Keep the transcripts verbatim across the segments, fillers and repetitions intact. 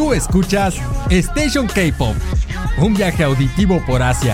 Tú escuchas Station K-Pop, un viaje auditivo por Asia.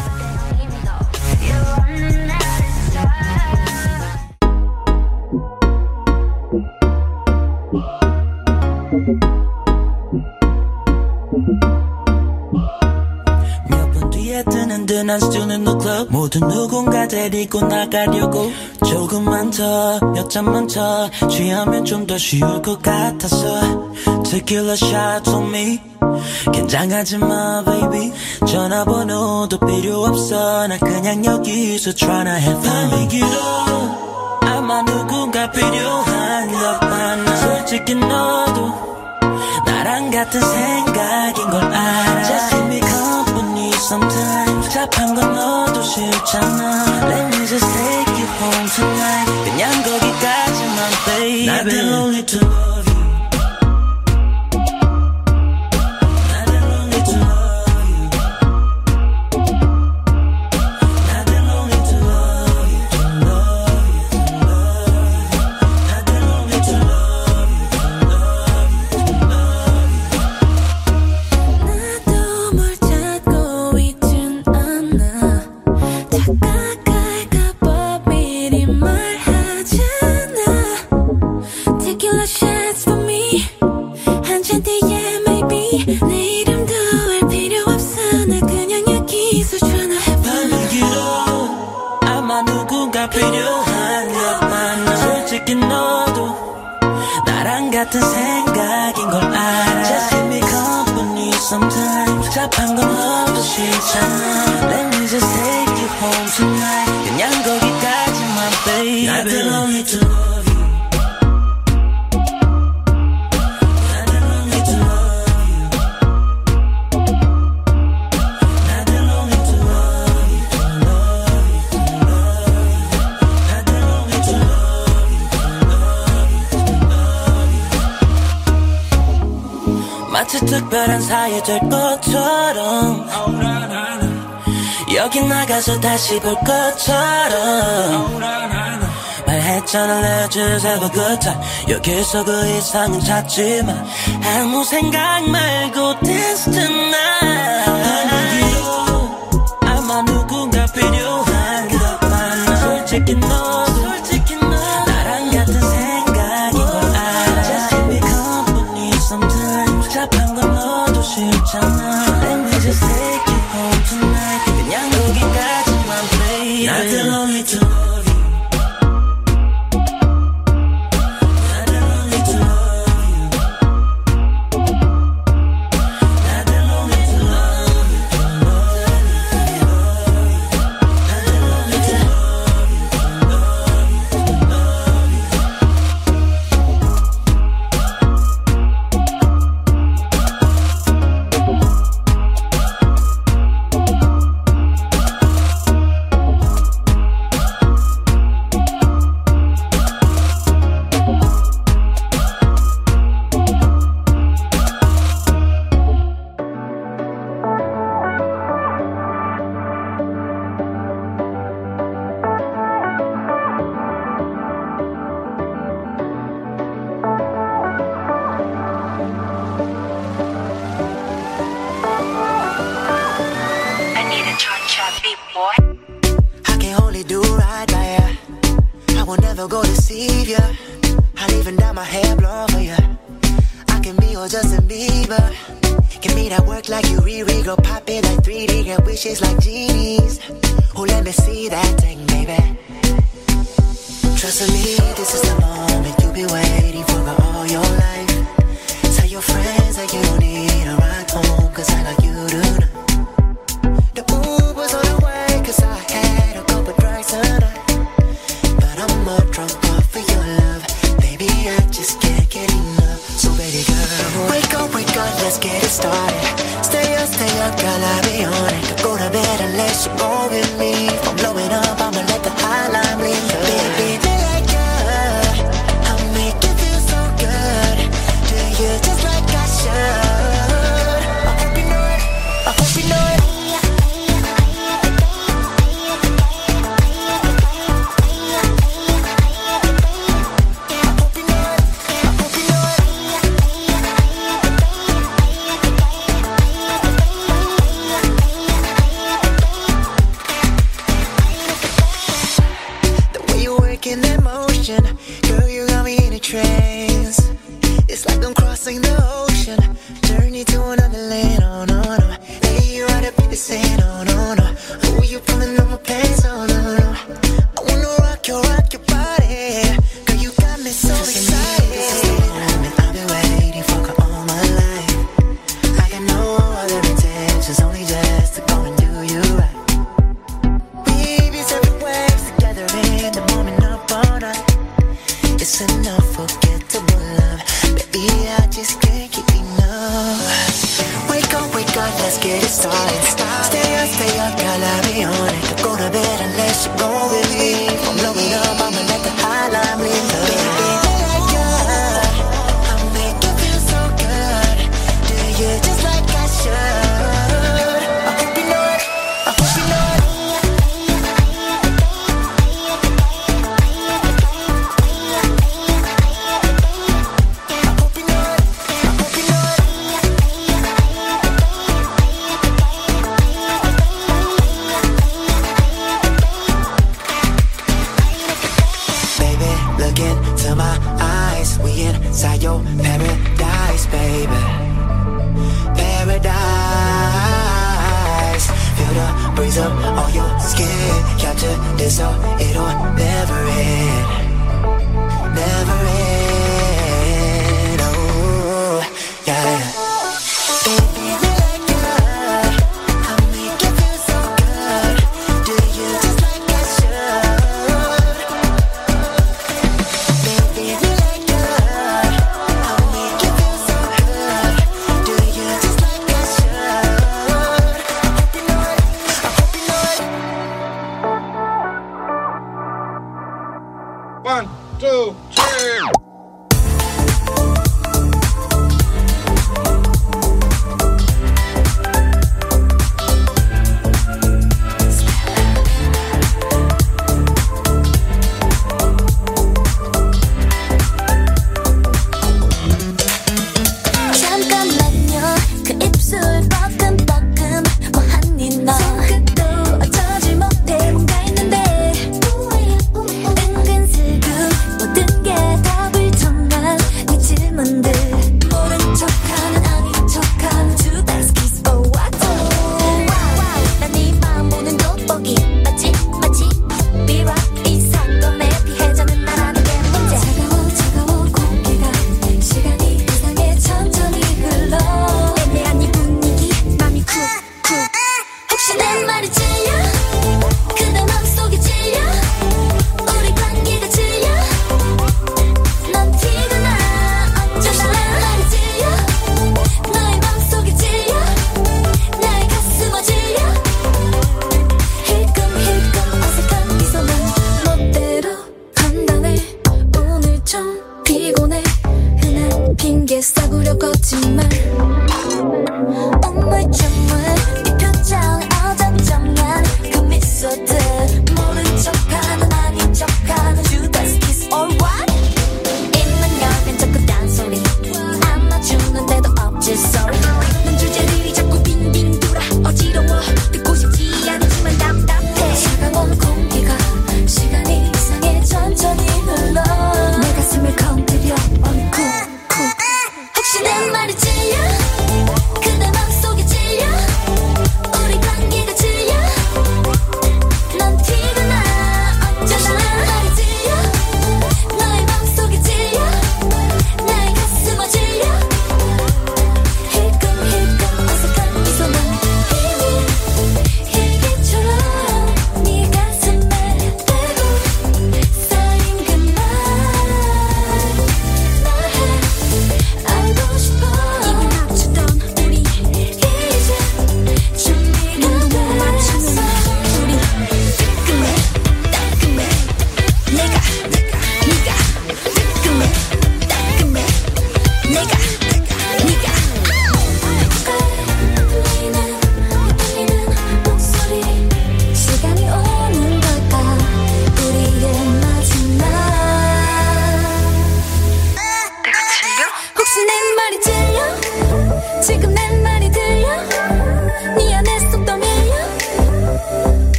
난 student no club 모두 누군가 데리고 나가려고 조금만 더 몇 잔만 더 취하면 좀 더 쉬울 것 같아서 Tequila shot on me 긴장하지 마 baby 전화번호도 필요 없어 나 그냥 여기서 tryna have fun 밤이 길어 아마 누군가 필요한 것 같아 솔직히 너도 나랑 같은 생각인 걸 알아 Just give me company sometimes 답답한 건 너도 싫잖아 Let me just take you home tonight 그냥 거기까지만 baby Not the only to love you Not the only to love you Not the only to love you To love you, to love you Not the only to love you To love you, to love you 나도 뭘 찾고 있진 다가갈까봐 미리 말하잖아 Tequila shots for me 한 잔 뒤에 maybe 내 이름도 알 필요 없어 나 그냥 여기서 tryna have fun 밤이 길어 아마 누군가 필요한 것 같아 솔직히 너도 나랑 같은 생각인 걸 알아 Just give me company sometimes 답답한 건 너도 싫잖아 Let me just take you home tonight 그냥 거기까지만 baby Not the only to love you Not the only to love you Not the only to love you To love you, to love you Not the only to love you To love you, to love you 마치 특별한 사이 될 것처럼 여기 나가서 다시 볼 것처럼 말했잖아 let's just have a good time 여기서 그 이상은 찾지마 아무 생각 말고 dance tonight 아마 누군가 필요한 것 같아 솔직히 너도 나랑 같은 생각인 걸 알아 Just give me company sometimes 답답한 건 너도 싫잖아 Let me just take you home tonight 그냥 거기까지만 baby Not the only to love you Not the only to love you Not the only to love you To love you, to love you Not the only to love you To love you, to love you I can only do right by ya. I will never go deceive ya. I'll even dye my hair blonde for ya. I can be your Justin Bieber. Give me that work like you Riri, girl, pop it like three D, get wishes like genies. Oh, let me see that thing, baby. Trust me, this is the moment you've been waiting for all your life. Tell your friends that you don't need a ride home, cause I got you tonight. The Uber's on the way, cause I had a couple drinks tonight. But I'm more drunk off of your love. Baby, I just can't get enough. So baby girl, wake up, wake up, let's get it started. Stay up, stay up, girl, I'll be on it. Go to bed unless you go with me. If I'm blowing up, I'ma let the hotline ring. Baby, me like ya, you got me in a trance. It's like I'm crossing the ocean, journey to another land. Oh no no, hey you oughta be the same. Oh no no, oh you pulling on my pants. Oh no no, I wanna rock your rock your body, girl you got me so excited. This is the moment I've been waiting for all my life. I got no other intentions, only just to go and do you right. Baby's everywhere together in the moment up all night. It's an unforgettable love, baby I just can't get enough. Wake up, wake up, let's get it started. Stay up, stay up, girl, I'll be on it. Don't go to bed unless you go with me. From blowing up, I'ma let the high line bleed. Baby, like God, I'll make you feel so good. Do you just like I should? I hope you know it, I hope you know it. Inside your paradise, baby. Paradise. Feel the breeze up on your skin. Capture this so it'll never end. Never end. Oh, yeah. Baby, like God, I'll make you feel so good. Do you just like I should? Baby, like God, I'll make you feel so good. Do you just like I should? I hope you know it, I hope you know it. One, two, three. 잠깐만요 그 입술 뻐끔뻐끔 뭐하니 너 손끝도 어쩌지 못해 뭔가 있는데 은근슬쩍 모든 게 다 불통한 네 질문들 모른 척하는 아닌 척하는 Judas kiss or what 난 네 마음 보는 돋보기 맞지 맞지 비락 이상검에 피해자는 나라는 게 문제 차가워 차가워 공기가 시간이 이상해 천천히 흘러 애매한 이 분위기 맘이 쿡쿡 혹시 내 말이 질려 그대 맘속에 질려 우리 관계가 질려 넌 티가 나 어쩌다 내 말이 질려 너의 맘속에 질려 나의 가슴 어질려 힐끔힐끔 어색한 미소만 멋대로 판단해 오늘 좀 피곤해 흔한 핑계 싸구려 거짓말 우물쭈물 네 표정 어정쩡한 그 미소들 모른 척하는 아닌 척하는 Judas kiss or what 입만 열면 자꾸 딴소리 안 맞추는데도 억지 sorry 넌 주제들이 자꾸 빙빙 돌아 어지러워 듣고 싶지 않지만 답답해 차가운 공기가 시간이 이상해 천천히 흘러 내 가슴을 건드려 on 쿡쿡 혹시 내 말이 질려 그대 맘속에 질려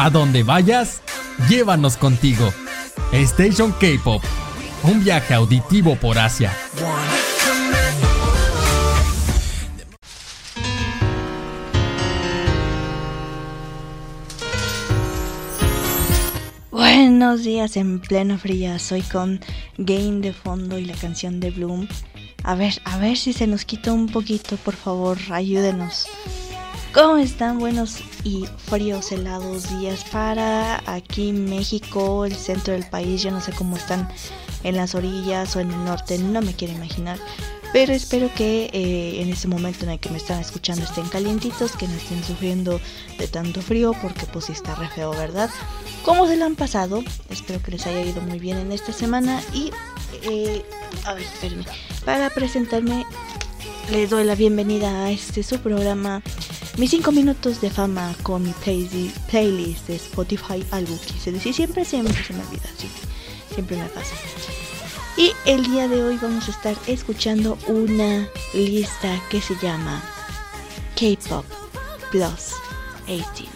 A donde vayas, llévanos contigo. Station K-Pop, un viaje auditivo por Asia. Buenos días en pleno frío, soy con Gain de fondo y la canción de Bloom. A ver, a ver si se nos quita un poquito, por favor, ayúdenos. ¿Cómo están? Buenos y fríos, helados días para aquí México, el centro del país. Yo no sé cómo están en las orillas o en el norte, no me quiero imaginar. Pero espero que eh, en este momento en el que me están escuchando estén calientitos, que no estén sufriendo de tanto frío, porque pues sí está re feo, ¿verdad? ¿Cómo se la han pasado? Espero que les haya ido muy bien en esta semana. Y, eh, a ver, espérenme. Para presentarme, les doy la bienvenida a este su programa, mis cinco minutos de fama con mi play- playlist de Spotify. Algo quise decir, siempre, siempre se me olvida, sí, siempre me pasa. Y el día de hoy vamos a estar escuchando una lista que se llama K-Pop Plus dieciocho.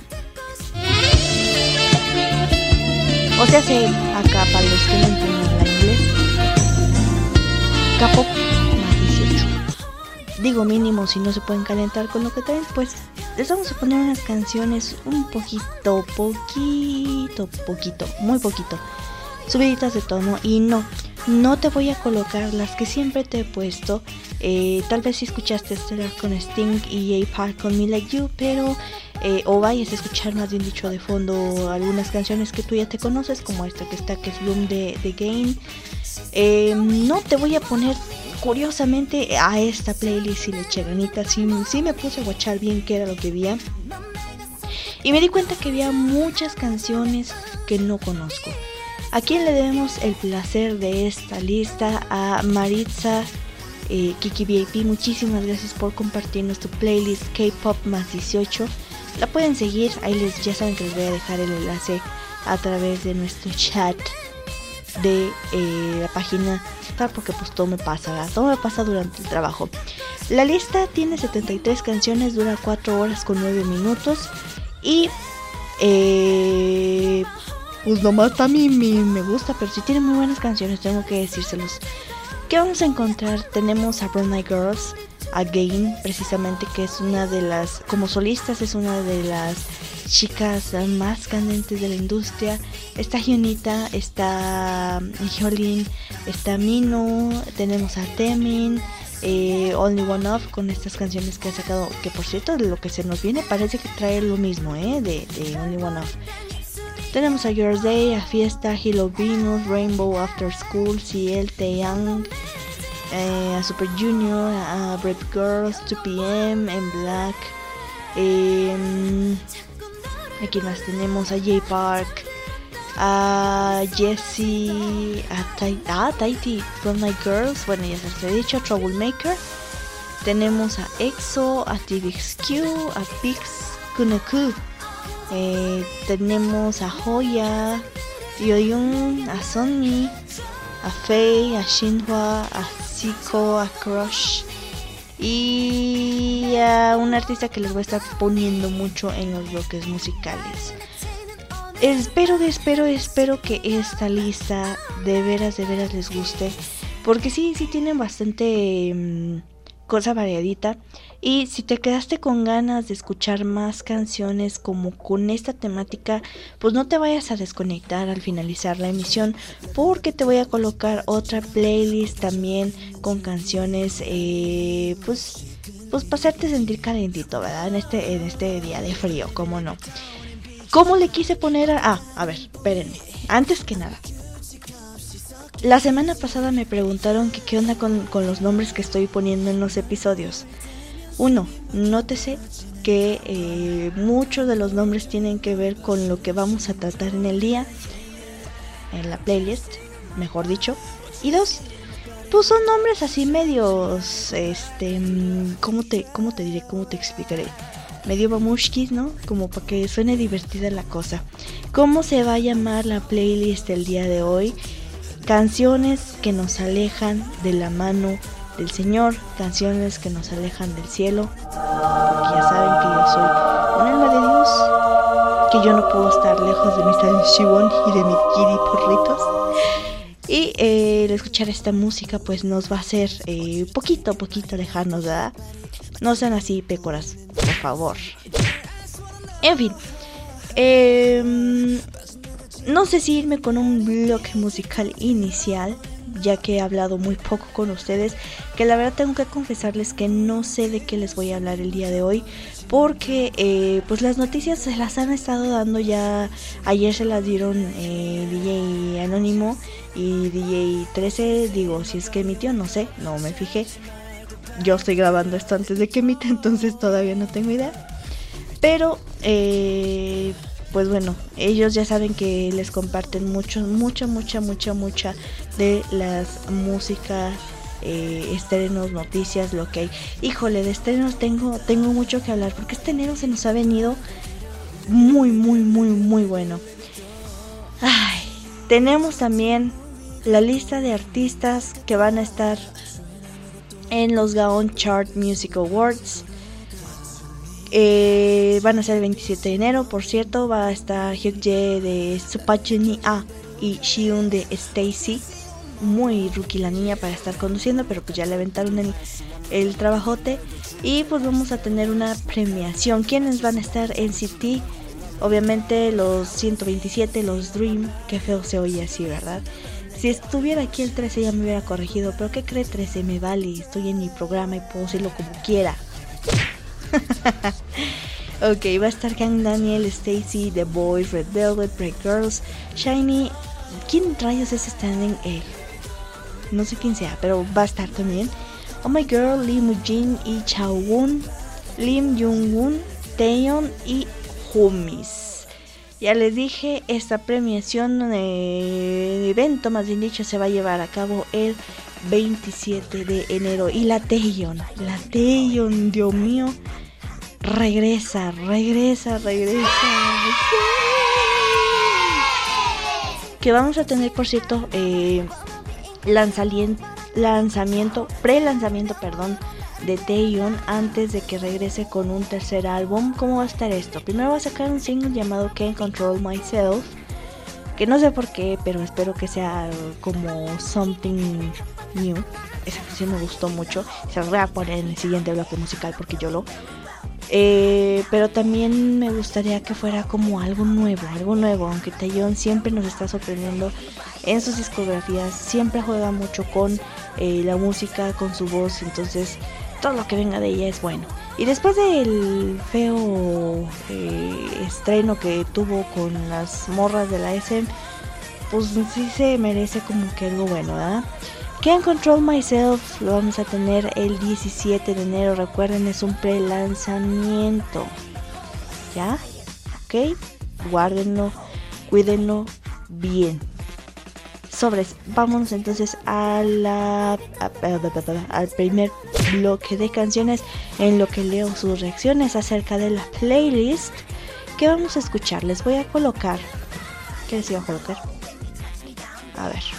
O sea, se acá para los que no entienden la inglés, K-Pop más dieciocho. Digo mínimo, si no se pueden calentar con lo que traen, pues les vamos a poner unas canciones un poquito, poquito, poquito, muy poquito, subiditas de tono. Y no, no te voy a colocar las que siempre te he puesto. Eh, tal vez si escuchaste Stellar con Sting y A-Park con Me Like You, pero eh, o vayas a escuchar, más bien dicho, de fondo algunas canciones que tú ya te conoces, como esta que está, que es Bloom de, de Gain. Eh, no te voy a poner, curiosamente, a esta playlist si le eché ganitas. Sí, sí me puse a watchar bien qué era lo que había, y me di cuenta que había muchas canciones que no conozco. ¿A quién le debemos el placer de esta lista? A Maritza eh, Kiki V I P, muchísimas gracias por compartirnos tu playlist K-Pop más dieciocho. La pueden seguir, ahí les, ya saben que les voy a dejar el enlace a través de nuestro chat de eh, la página, porque pues todo me pasa, ¿verdad? Todo me pasa durante el trabajo. La lista tiene setenta y tres canciones, dura cuatro horas con nueve minutos y eh, pues nomás para mí me, me gusta, pero sí tiene muy buenas canciones, tengo que decírselos. ¿Qué vamos a encontrar? Tenemos a Brown Eyed Girls, a Gain, precisamente, que es una de las, como solistas, es una de las chicas más candentes de la industria. Está Hyunita, está Hyolyn, está Mino, tenemos a Temin, eh, Only One Off, con estas canciones que ha sacado, que por cierto, de lo que se nos viene parece que trae lo mismo, eh, de, de Only One Off. Tenemos a Girls' Day, a Fiesta, Hello Venus, Rainbow, After School, C L, Taeyang, eh, a Super Junior, a Brave Girls, two P M, en Black. Eh, aquí más tenemos a J-Park, a Jessie, a Tai- ah, Taiti, From My Girls, bueno, ya se los he dicho, Troublemaker. Tenemos a EXO, a T V X Q, a Pix, Kunoku. Eh, tenemos a Hoya, Yoyun, a Sunmi, a Faye, a Shinhwa, a Zico, a Crush y a un artista que les voy a estar poniendo mucho en los bloques musicales. Espero, espero, espero que esta lista de veras, de veras les guste, porque sí, sí tienen bastante um, cosa variadita. Y si te quedaste con ganas de escuchar más canciones como con esta temática, pues no te vayas a desconectar al finalizar la emisión, porque te voy a colocar otra playlist también con canciones eh, pues, pues para hacerte sentir calentito, ¿verdad? En este, en este día de frío, ¿cómo no? ¿Cómo le quise poner a...? Ah, a ver, espérenme, antes que nada, la semana pasada me preguntaron que qué onda con, con los nombres que estoy poniendo en los episodios. Uno, nótese que eh, muchos de los nombres tienen que ver con lo que vamos a tratar en el día, en la playlist, mejor dicho. Y dos, pues son nombres así medios, este, ¿cómo te, cómo te diré, cómo te explicaré? Medio bamushkis, ¿no? Como para que suene divertida la cosa. ¿Cómo se va a llamar la playlist del día de hoy? Canciones que nos alejan de la mano del Señor, canciones que nos alejan del cielo, porque ya saben que yo soy un alma de Dios que yo no puedo estar lejos de mi San Shibon y de mi Kiri Porritos. Y eh, el escuchar esta música pues nos va a hacer eh, poquito a poquito alejarnos, ¿verdad? No sean así, pécoras, por favor. En fin, eh, no sé si irme con un bloque musical inicial, ya que he hablado muy poco con ustedes, que la verdad tengo que confesarles que no sé de qué les voy a hablar el día de hoy, porque eh, pues las noticias se las han estado dando ya. Ayer se las dieron eh, D J Anónimo y D J trece, digo, si es que emitió, no sé, no me fijé. Yo estoy grabando esto antes de que emita, entonces todavía no tengo idea. Pero, eh, pues bueno, ellos ya saben que les comparten mucho, mucha, mucha, mucha, mucha de las músicas, eh, estrenos, noticias, lo que hay. Híjole, de estrenos tengo, tengo mucho que hablar, porque este enero se nos ha venido muy, muy, muy, muy bueno. Ay, tenemos también la lista de artistas que van a estar en los Gaon Chart Music Awards. Eh, van a ser el veintisiete de enero, por cierto. Va a estar Hyukjae de Supachuni A y Shiun de Stacy. Muy rookie la niña para estar conduciendo, pero pues ya le aventaron el, el trabajote. Y pues vamos a tener una premiación. ¿Quiénes van a estar en C T? Obviamente los ciento veintisiete, los Dream. Qué feo se oye así, ¿verdad? Si estuviera aquí el trece ya me hubiera corregido, pero ¿qué cree trece? Me vale, estoy en mi programa y puedo decirlo como quiera. Ok, va a estar Kang Daniel, Stacy, The Boys, Red Velvet, Break Girls, Shiny. ¿Quién rayos es Standing Egg? No sé quién sea, pero va a estar también Oh My Girl, Lee Mujin y Chaewon, Lim Jung-woon, Taeyeon y Humis. Ya les dije, esta premiación, eh, evento más bien dicho, se va a llevar a cabo el veintisiete de enero. Y la Taeyeon, la Taeyeon, Dios mío, regresa, regresa, regresa. Que vamos a tener, por cierto, eh, lanzamiento, lanzamiento, pre-lanzamiento, perdón, de Taeyeon antes de que regrese con un tercer álbum. ¿Cómo va a estar esto? Primero va a sacar un single llamado Can't Control Myself, que no sé por qué, pero espero que sea como Something New. Esa canción me gustó mucho, se las voy a poner en el siguiente bloque musical porque yo lo... Eh, pero también me gustaría que fuera como algo nuevo, algo nuevo, aunque Taeyeon siempre nos está sorprendiendo en sus discografías, siempre juega mucho con eh, la música, con su voz, entonces todo lo que venga de ella es bueno. Y después del feo eh, estreno que tuvo con las morras de la S M, pues sí se merece como que algo bueno, ¿verdad? Can't Control Myself lo vamos a tener el diecisiete de enero, recuerden, es un pre-lanzamiento, ¿ya? Ok, guárdenlo, cuídenlo bien. Sobres, vámonos entonces a la, a, a, a, al primer bloque de canciones en lo que leo sus reacciones acerca de la playlist que vamos a escuchar. Les voy a colocar, ¿qué les iba a colocar? A ver.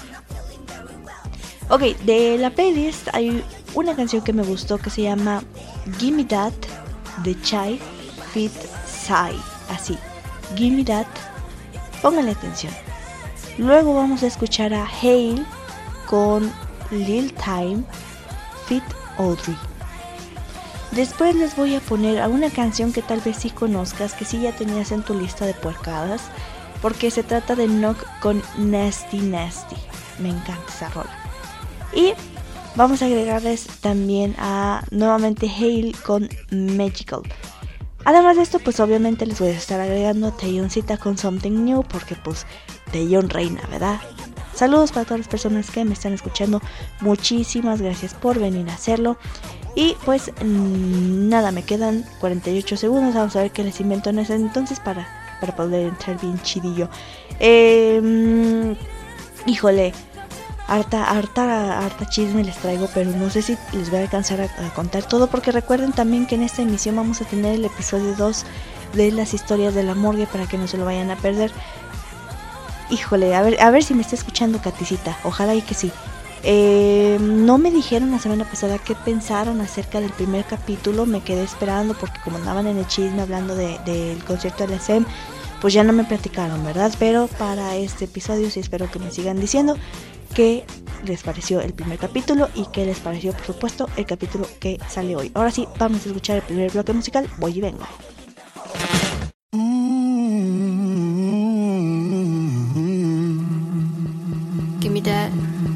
Ok, de la playlist hay una canción que me gustó que se llama Gimme That de Chai Fit Psy. Así, Gimme That. Pónganle atención. Luego vamos a escuchar a Hail con Lil Time Fit Audrey. Después les voy a poner a una canción que tal vez sí conozcas, que sí ya tenías en tu lista de puercadas, porque se trata de Knock con Nasty Nasty. Me encanta esa rola. Y vamos a agregarles también a nuevamente Hail con Magical. Además de esto, pues obviamente les voy a estar agregando a Taeyeoncita con Something New, porque pues Taeyeon reina, ¿verdad? Saludos para todas las personas que me están escuchando. Muchísimas gracias por venir a hacerlo. Y pues nada, me quedan cuarenta y ocho segundos. Vamos a ver qué les invento en ese entonces para, para poder entrar bien chidillo. Eh, híjole. Harta, harta, harta chisme les traigo, pero no sé si les voy a alcanzar a, a contar todo, porque recuerden también que en esta emisión vamos a tener el episodio dos de las historias de la morgue para que no se lo vayan a perder. Híjole, a ver, a ver si me está escuchando Katicita, ojalá y que sí. Eh, no me dijeron la semana pasada qué pensaron acerca del primer capítulo, me quedé esperando porque como andaban en el chisme hablando de, del concierto de la S E M, pues ya no me platicaron, ¿verdad? Pero para este episodio sí espero que me sigan diciendo qué les pareció el primer capítulo y qué les pareció, por supuesto, el capítulo que sale hoy. Ahora sí, vamos a escuchar el primer bloque musical. Voy y vengo. Give me that.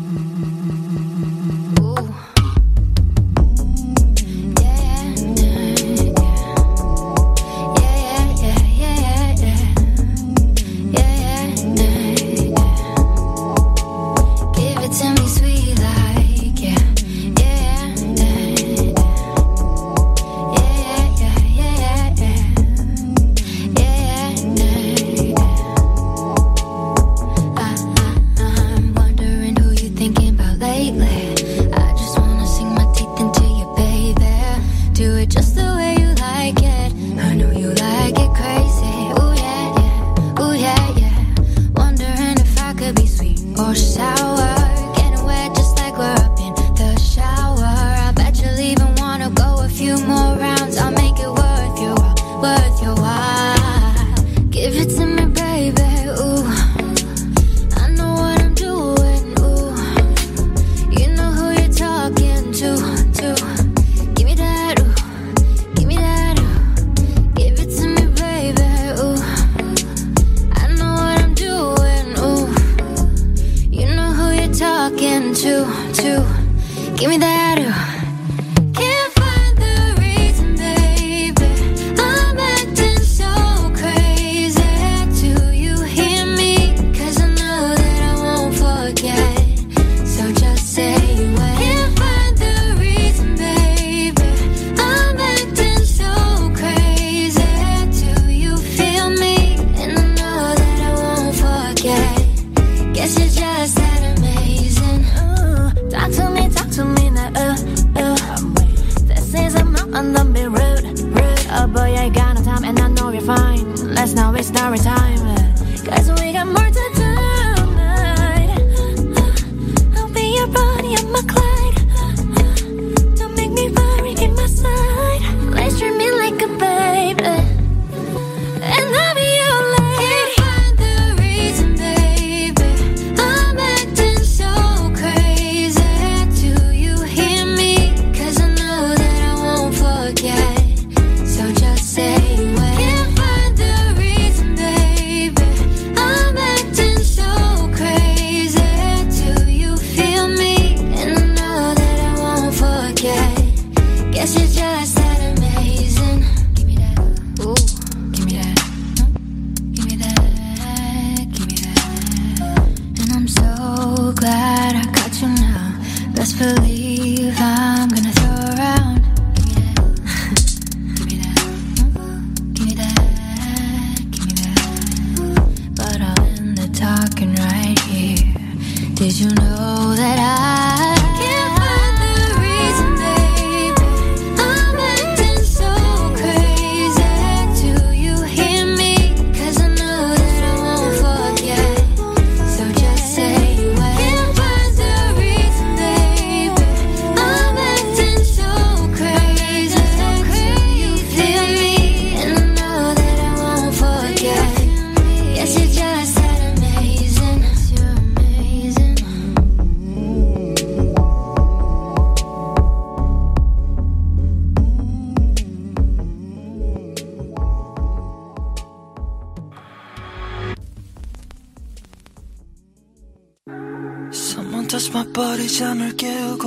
touch my body 잠을 깨우고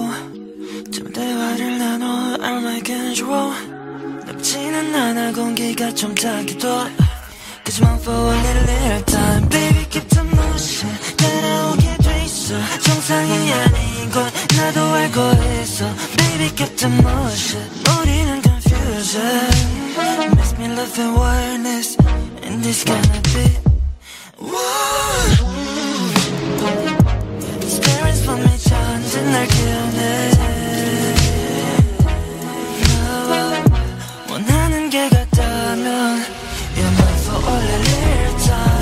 좀 대화를 나눠 I'll make it raw 넘치는 않아 공기가 좀 타기도 Cause I'm for a little, little time Baby keep the motion 따라오게 돼 있어 정상이 아닌 건 나도 알고 있어 Baby keep the motion 우리는 confusion Makes me love and wildness In this kind of beat Whoa Spirits for me 천진 날 기억해 원하는 게 같다면 You're mine for all a little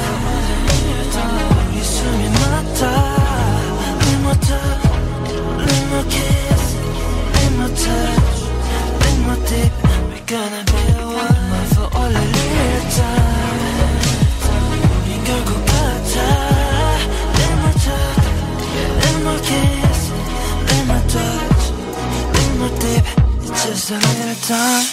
time 이 숨이 맞다 One more touch One more kiss One more touch One more deep We're gonna be one Mine for all a little time just a little time.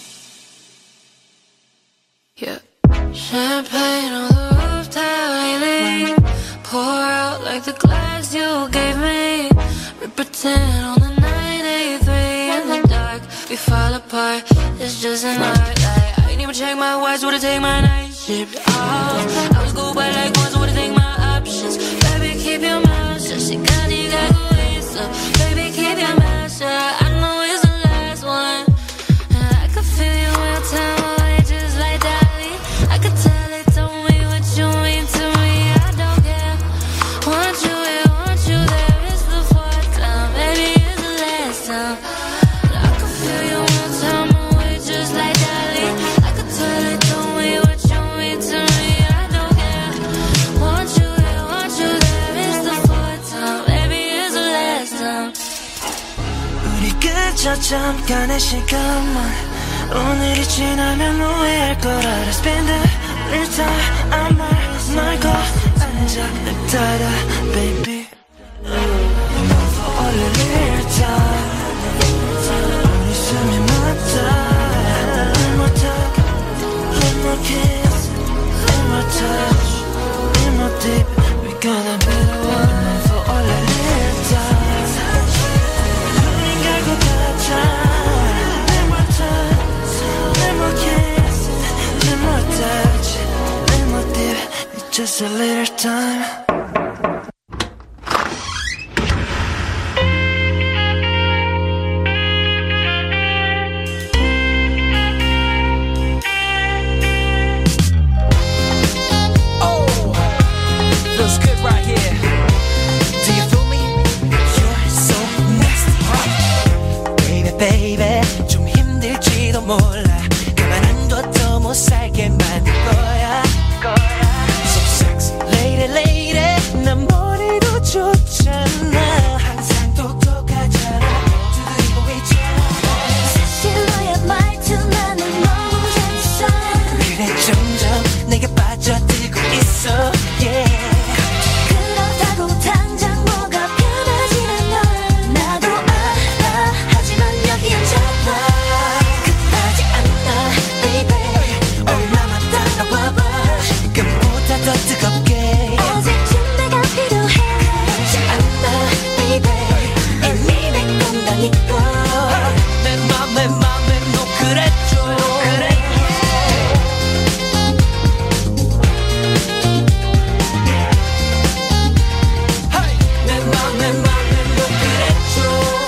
Yeah. Champagne on the rooftop lately. Pour out like the glass you gave me. We pretend on the nine eighty-three. In the dark, we fall apart. It's just an art. Like, I ain't even check my watch, would've take my night shift off. I was good by like once, would've take my options. Baby, keep your mouth shut. 시간이 가고 있어. Baby, keep your mouth shut. I know it's the last one. And I could feel you real time away, just like Dolly. I could tell it, told me what you mean to me. I don't care. Want you here, want you there. It's the fourth time, maybe it's the last time. I could feel you real time away, just like Dolly. I could tell it, told me what you mean to me. I don't care. Want you here, want you there. It's the fourth time, maybe it's the last time. 우리 그저 잠깐의 시간만. 오늘이 지나면 후회할 걸 알아. Spend a little time. I'm 널 앉아 닫아 baby. For all a little time. 우리 숨이 맞아. One more time. One more kiss. One more touch. One more deep. We gonna be the one. For all a little time. 우린 갈고 가자. One more touch. One more kiss. One more touch. One more deep. It's just a little time. Baby 좀 힘들지도 몰라 가만 안 둬도 못 살게 만들 거야 So sexy lady lady 난 머리도 좋잖아 항상 똑똑하잖아 두드리고 있잖아 사실 너의 말투 나는 너무 재밌어 그래 점점 내게 빠져들고 있어 yeah 그렇다고 당장 뭐가 변하진 않아 나도 알아 하지만 여기 앉아봐 급하지 않아 baby 얼마만 따라와봐 지금보다 더 뜨겁게 아직 준비가 필요해 급하지 않아 baby 이미 내 건다니까 내 맘에 맘에 노크랬죠 그래 내 맘에 맘에 노크랬죠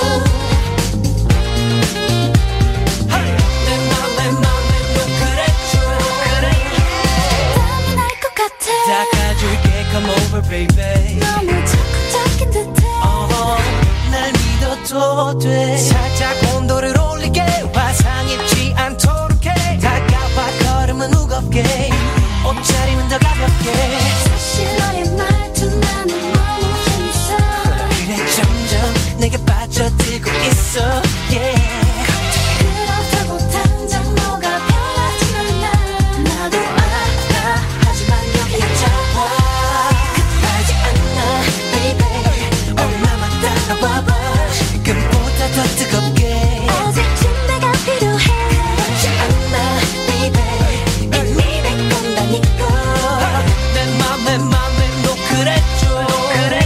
내 맘에 맘에 노크랬죠 그래 땀이 날 것 같아 닦아줄게 come over baby 너무 적극적인 듯해 어허, 날 믿어도 돼 살짝 온도를 올리게 화상 입지 않도록 해 다가와 걸음은 무겁게 옷차림은 더 가볍게 사실 너의 말투 나는 너무 재밌어 그래 점점 내게 빠져들고 있어 yeah 그렇다고 당장 뭐가 변하진 않아 나도 알아 하지만 여기 앉아봐 급하지 않아 baby 얼마만 따라와봐 지금보다 더 뜨겁게 아직 준비가 필요해 급하지 않아 baby 이미 내 건다니까 내 맘에 맘에 노크랬죠 그래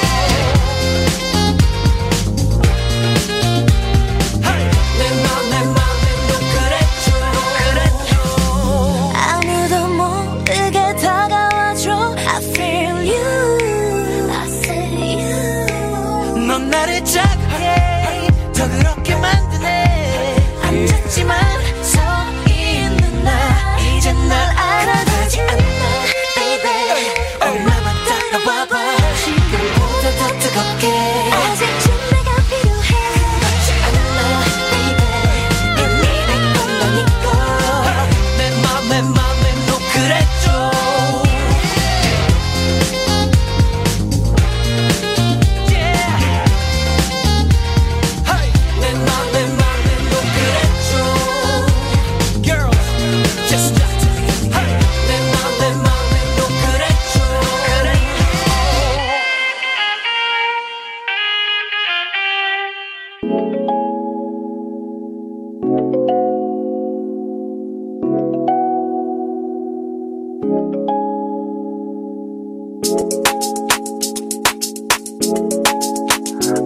내 맘에 맘에 노크랬죠 그랬죠 아무도 모르게 다가와줘 I feel you I say you 넌 나를 착하게 더 그렇게 만드네 앉았지만 서 있는 나 이제 날 알아주지 않나 baby 얼마만 따라와봐 지금보다 더 뜨겁게 아직 준비가 필요해 하지 않나 baby 이미 내 건다니까 내 맘에 맘에 노크랬죠 yeah 내 맘에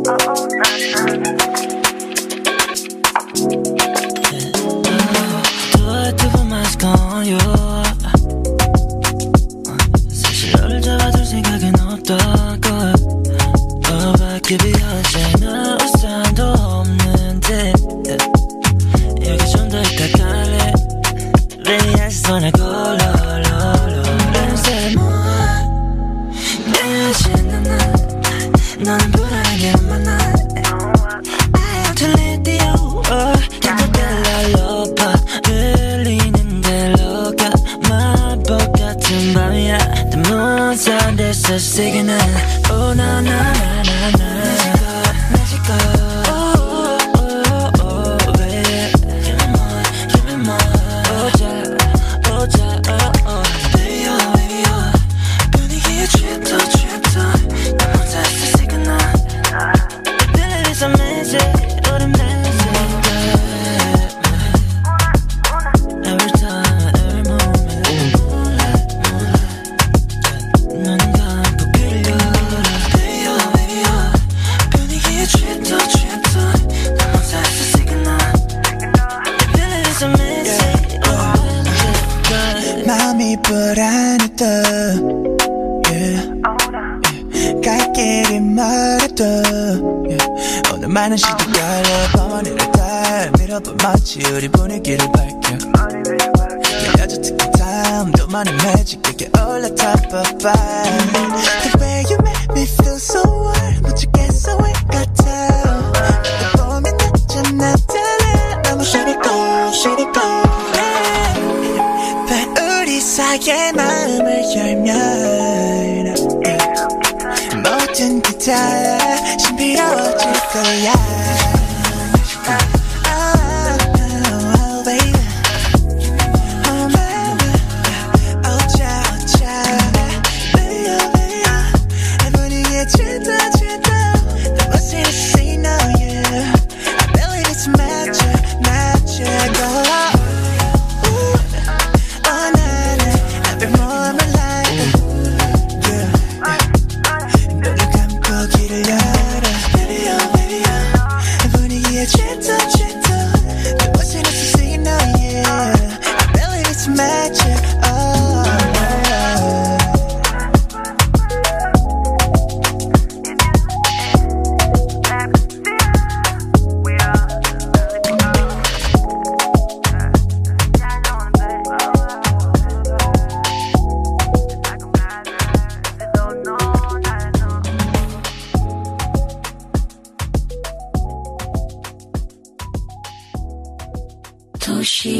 도시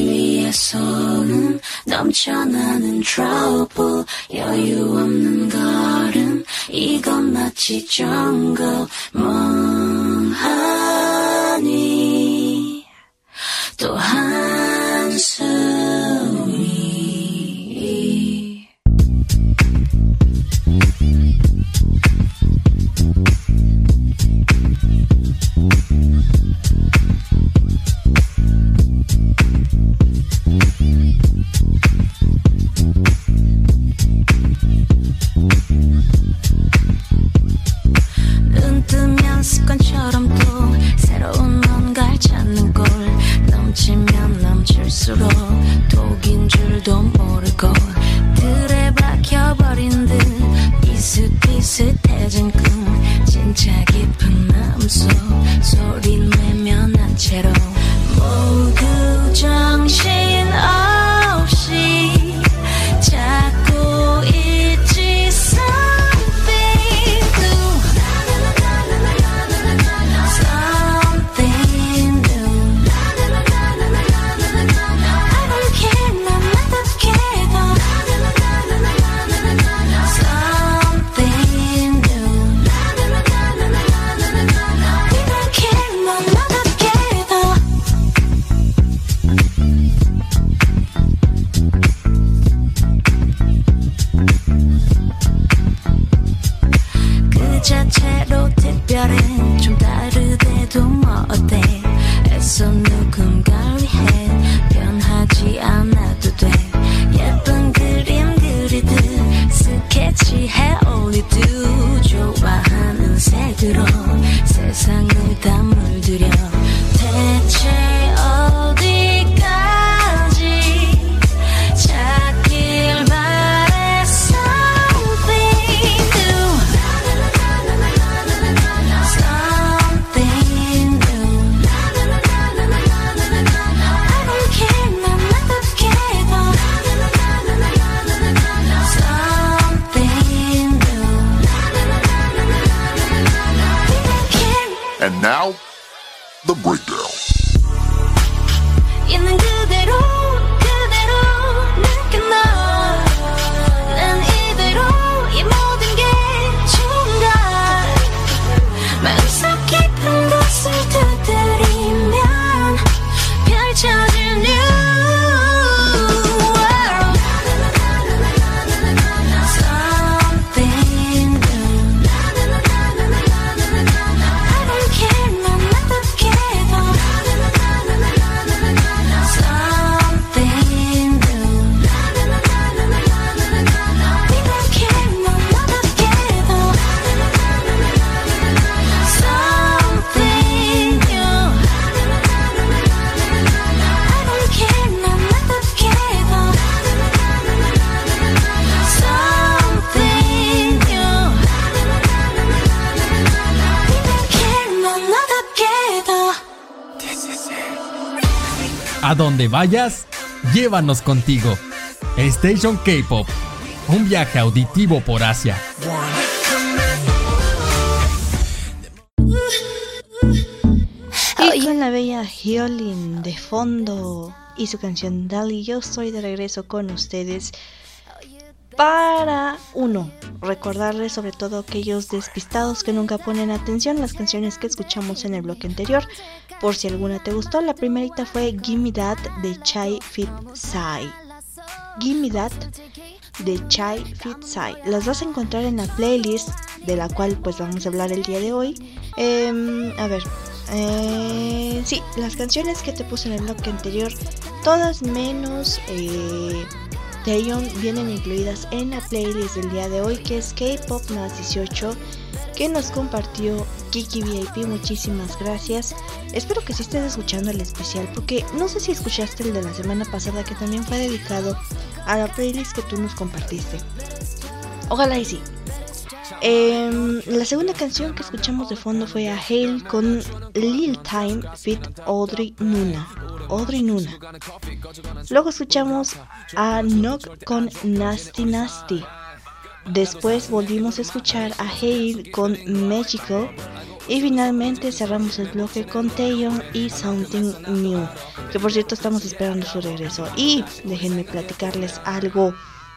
위에서는 넘쳐나는 트러블 여유 없는 걸음 이건 마치 정글 멍하니 또 한숨이 눈 뜨면 습관처럼 또 새로운 뭔가를 찾는 꼴 넘치면 넘칠수록 독인 줄도 모르고 틀에 박혀버린 듯 비슷비슷해진 꿈 진짜 깊은 마음속 소리 내며 난 채로 모두 정신 없이 찾고 있지 something new something new 아무렇게 맘마답게도 something new 이렇게 맘마답게도 그 자체로 특별해 좀 다르대도 뭐 어때 애써 누군가를 위해 변하지 않아도 돼 예쁜 그림 그리듯 스케치해 올리듯 좋아하는 색으로 세상을 다 물들여 대체 어디까지 찾길 바래 something new something new I don't care 난 어떻게도 something new And now, the breakdown. 있는 그대로 그대로 느껴 너 난 이대로 이 모든 게 좋은가 마음속 깊은 곳을 두드리면 펼쳐질 new world something new I don't care 난 어떻게도 something new We don't care 난 어떻게도 something new I don't care 난 어떻게도 something new We don't care 난 어떻게도 A donde vayas, llévanos contigo. Station K-Pop, un viaje auditivo por Asia. Y con la bella Hyolyn de fondo y su canción Dali, yo estoy de regreso con ustedes para, uno, recordarles sobre todo aquellos despistados que nunca ponen atención las canciones que escuchamos en el bloque anterior, por si alguna te gustó. La primerita fue Gimme That de Chai Fit Sai. Gimme That de Chai Fit Sai. Las vas a encontrar en la playlist de la cual pues vamos a hablar el día de hoy. Eh, a ver, eh, sí, las canciones que te puse en el bloque anterior, todas menos eh, Taeyeon, vienen incluidas en la playlist del día de hoy, que es K-Pop más dieciocho, que nos compartió Kiki V I P. Muchísimas gracias. Espero que sí estés escuchando el especial, porque no sé si escuchaste el de la semana pasada, que también fue dedicado a la playlist que tú nos compartiste. Ojalá y sí. Eh, la segunda canción que escuchamos de fondo fue a Hale con Lil Time feat. Audrey Nuna. Audrey Nuna. Luego escuchamos a Knock con Nasty Nasty. Después volvimos a escuchar a Hale con Magical. Y finalmente cerramos el bloque con Taeyeon y Something New, que por cierto estamos esperando su regreso. Y déjenme platicarles algo.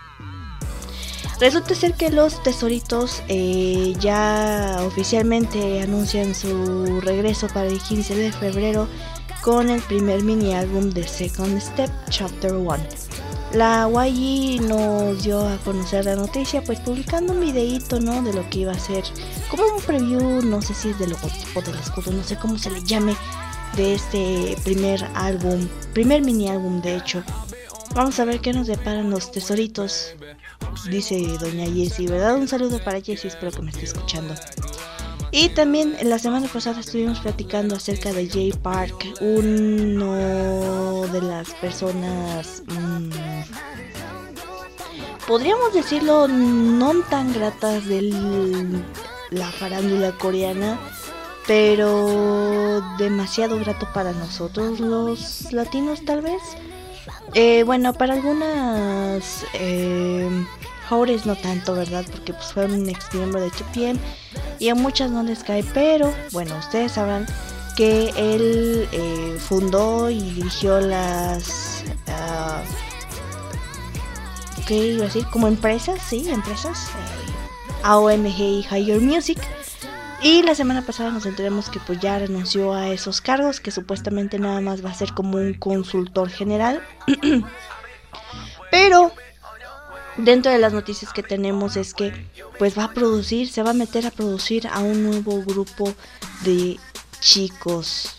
Resulta ser que los tesoritos eh, ya oficialmente anuncian su regreso para el quince de febrero con el primer mini álbum de Second Step, Chapter uno. La Y G nos dio a conocer la noticia pues publicando un videíto, ¿no?, de lo que iba a ser como un preview, no sé si es del logotipo del escudo, no sé cómo se le llame, de este primer álbum, primer mini álbum de hecho. Vamos a ver qué nos deparan los tesoritos, dice doña Jessie, ¿verdad? Un saludo para Jessie, espero que me esté escuchando. Y también la semana pasada estuvimos platicando acerca de Jay Park, uno de las personas, mmm, podríamos decirlo, no tan gratas de la farándula coreana, pero demasiado grato para nosotros los latinos tal vez. Eh, bueno, para algunas eh, jóvenes no tanto, ¿verdad? Porque pues fue un ex miembro de T P M y a muchas no les cae, pero bueno, ustedes sabrán que él eh, fundó y dirigió las uh, ¿qué iba a decir? Como empresas, sí, empresas eh, A O M G y Higher Music. Y la semana pasada nos enteramos que pues ya renunció a esos cargos, que supuestamente nada más va a ser como un consultor general. Pero dentro de las noticias que tenemos es que pues va a producir, se va a meter a producir a un nuevo grupo de chicos.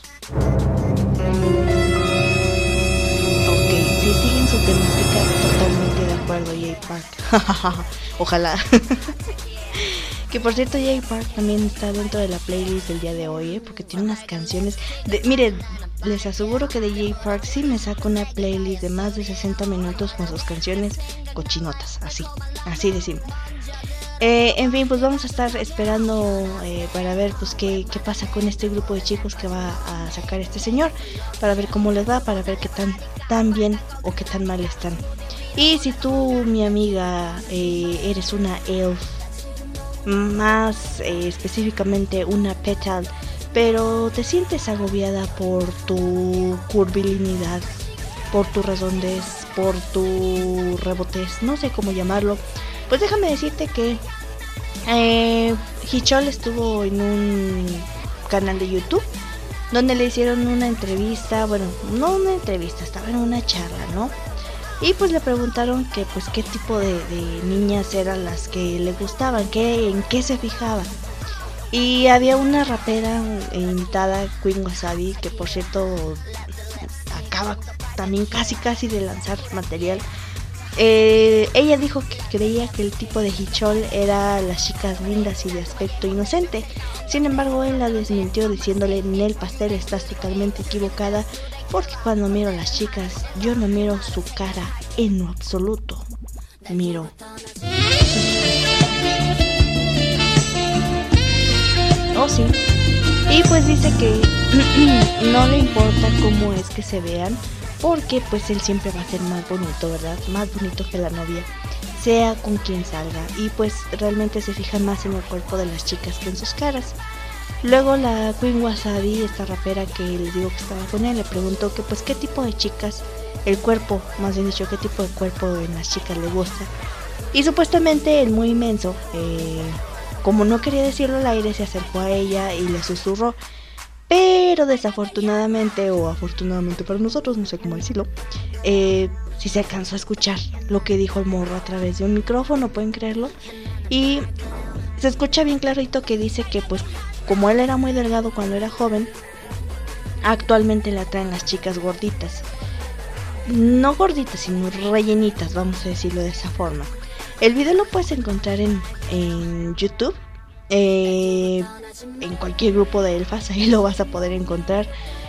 Ok, si siguen su temática, totalmente de acuerdo, Jay Park. Ojalá. Que por cierto, Jay Park también está dentro de la playlist del día de hoy, ¿eh? Porque tiene unas canciones de... Miren, les aseguro que de Jay Park sí me saco una playlist de más de sesenta minutos con sus canciones cochinotas, así, así de simple. Eh, en fin, pues vamos a estar esperando eh, para ver pues qué, qué pasa con este grupo de chicos que va a sacar este señor, para ver cómo les va, para ver qué tan, tan bien o qué tan mal están. Y si tú, mi amiga, eh, eres una elf, más eh, específicamente una petal, pero te sientes agobiada por tu curvilínea, por tu redondez, por tu rebotez, no sé cómo llamarlo, pues déjame decirte que eh, Hichol estuvo en un canal de YouTube donde le hicieron una entrevista, bueno, no una entrevista, estaba en una charla, ¿no? Y pues le preguntaron que pues qué tipo de, de niñas eran las que le gustaban, qué, en qué se fijaba. Y había una rapera invitada, Queen Wasabi, que por cierto acaba también casi casi de lanzar material. Eh, ella dijo que creía que el tipo de Hichol era las chicas lindas y de aspecto inocente. Sin embargo, él la desmintió diciéndole: Nel Pastel, estás totalmente equivocada, porque cuando miro a las chicas, yo no miro su cara en lo absoluto. Miro. Oh, sí. Y pues dice que no le importa cómo es que se vean, porque pues él siempre va a ser más bonito, ¿verdad? Más bonito que la novia, sea con quien salga. Y pues realmente se fija más en el cuerpo de las chicas que en sus caras. Luego la Queen Wasabi, esta rapera que les digo que estaba con él, le preguntó que pues qué tipo de chicas, el cuerpo, más bien dicho, qué tipo de cuerpo en las chicas le gusta. Y supuestamente el muy inmenso, eh, como no quería decirlo al aire, se acercó a ella y le susurró. Pero desafortunadamente, o afortunadamente para nosotros, no sé cómo decirlo, eh, sí se alcanzó a escuchar lo que dijo el morro a través de un micrófono, ¿pueden creerlo? Y se escucha bien clarito que dice que pues como él era muy delgado cuando era joven, actualmente le atraen las chicas gorditas. No gorditas, sino rellenitas, vamos a decirlo de esa forma. El video lo puedes encontrar en, en YouTube. Eh, en cualquier grupo de elfas, ahí lo vas a poder encontrar.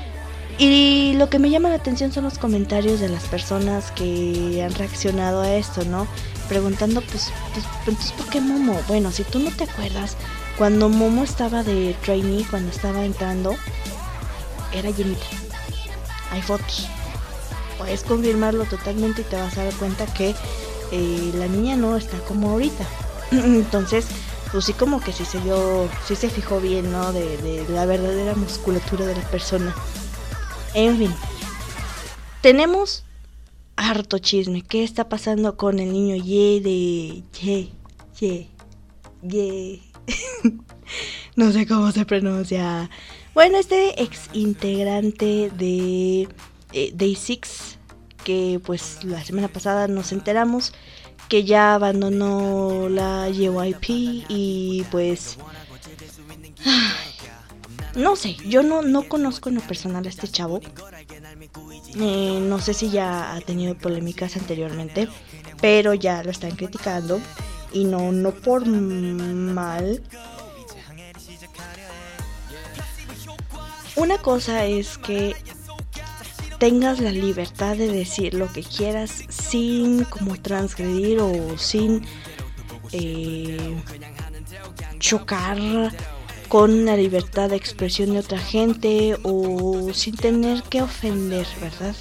Y lo que me llama la atención son los comentarios de las personas que han reaccionado a esto, ¿no? Preguntando, pues, pues entonces, ¿por qué Momo? Bueno, si tú no te acuerdas, cuando Momo estaba de trainee, cuando estaba entrando, era llenita. Hay fotos. Puedes confirmarlo totalmente y te vas a dar cuenta que eh, la niña no está como ahorita. Entonces, pues sí, como que sí se dio, sí se fijó bien, ¿no? De, de la verdadera musculatura de la persona. En fin, tenemos harto chisme. ¿Qué está pasando con el niño Ye de Ye? Ye, Ye. No sé cómo se pronuncia. Bueno, este ex integrante de eh, Day six, que pues la semana pasada nos enteramos que ya abandonó la J Y P y pues ay, no sé, yo no, no conozco en lo personal a este chavo. Eh, no sé si ya ha tenido polémicas anteriormente, pero ya lo están criticando y no, no por mal. Una cosa es que tengas la libertad de decir lo que quieras sin como transgredir o sin eh, chocar con la libertad de expresión de otra gente o sin tener que ofender, ¿verdad?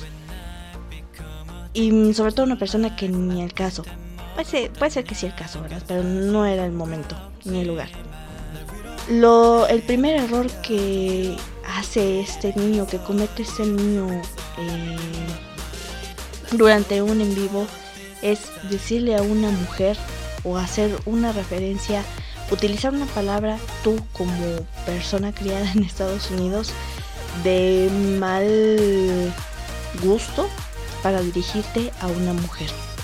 Y sobre todo una persona que ni el caso. Puede ser, puede ser que sí el caso, ¿verdad? Pero no era el momento ni el lugar. Lo, el primer error que hace este niño, que comete este niño eh, durante un en vivo, es decirle a una mujer o hacer una referencia, utilizar una palabra, tú como persona criada en Estados Unidos, de mal gusto para dirigirte a una mujer.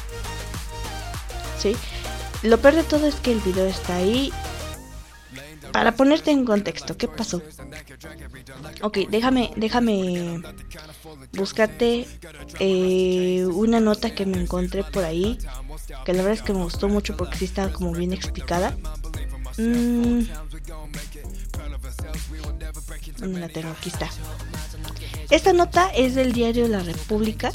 ¿Sí? Lo peor de todo es que el video está ahí. Para ponerte en contexto, ¿qué pasó? Ok, déjame, déjame buscarte eh, una nota que me encontré por ahí, que la verdad es que me gustó mucho porque sí estaba como bien explicada. Mm, ¿Dónde la tengo? Aquí está. Esta nota es del diario La República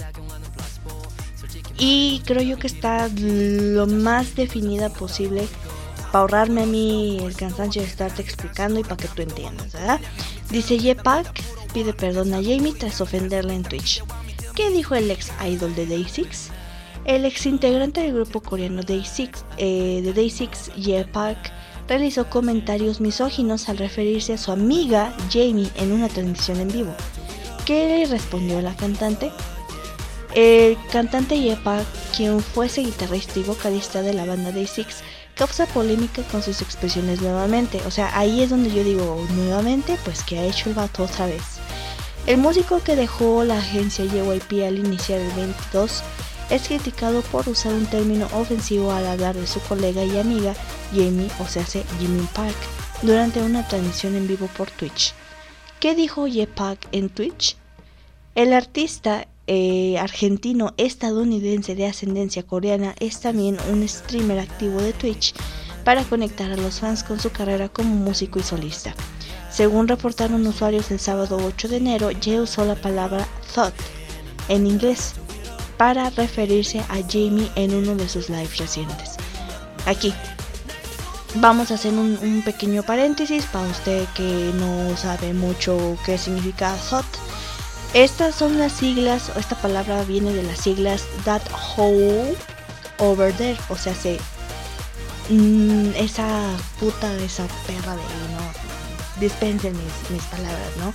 y creo yo que está lo más definida posible para ahorrarme a mí el cansancio de estarte explicando y para que tú entiendas, ¿verdad? Dice: J-Park pide perdón a Jamie tras ofenderla en Twitch. ¿Qué dijo el ex idol de Day six? El ex integrante del grupo coreano Day six, eh, de Day six, J-Park, realizó comentarios misóginos al referirse a su amiga Jamie en una transmisión en vivo. ¿Qué le respondió la cantante? El cantante J-Park, quien fuese guitarrista y vocalista de la banda Day six, causa polémica con sus expresiones nuevamente. O sea, ahí es donde yo digo, nuevamente, pues ¿qué ha hecho el vato otra vez? El músico, que dejó la agencia J Y P al iniciar el veintidós, es criticado por usar un término ofensivo al hablar de su colega y amiga Jamie, o sea, Jimin Park, durante una transmisión en vivo por Twitch. ¿Qué dijo J-Park en Twitch? El artista eh, argentino estadounidense de ascendencia coreana es también un streamer activo de Twitch para conectar a los fans con su carrera como músico y solista. Según reportaron usuarios el sábado ocho de enero, Ye usó la palabra thought en inglés para referirse a Jamie en uno de sus lives recientes. Aquí vamos a hacer un, un pequeño paréntesis para usted que no sabe mucho qué significa thought. Estas son las siglas, esta palabra viene de las siglas that hole over there, o sea, se, mmm, esa puta, esa perra de ahí, ¿no? Dispensen mis, mis palabras, ¿no?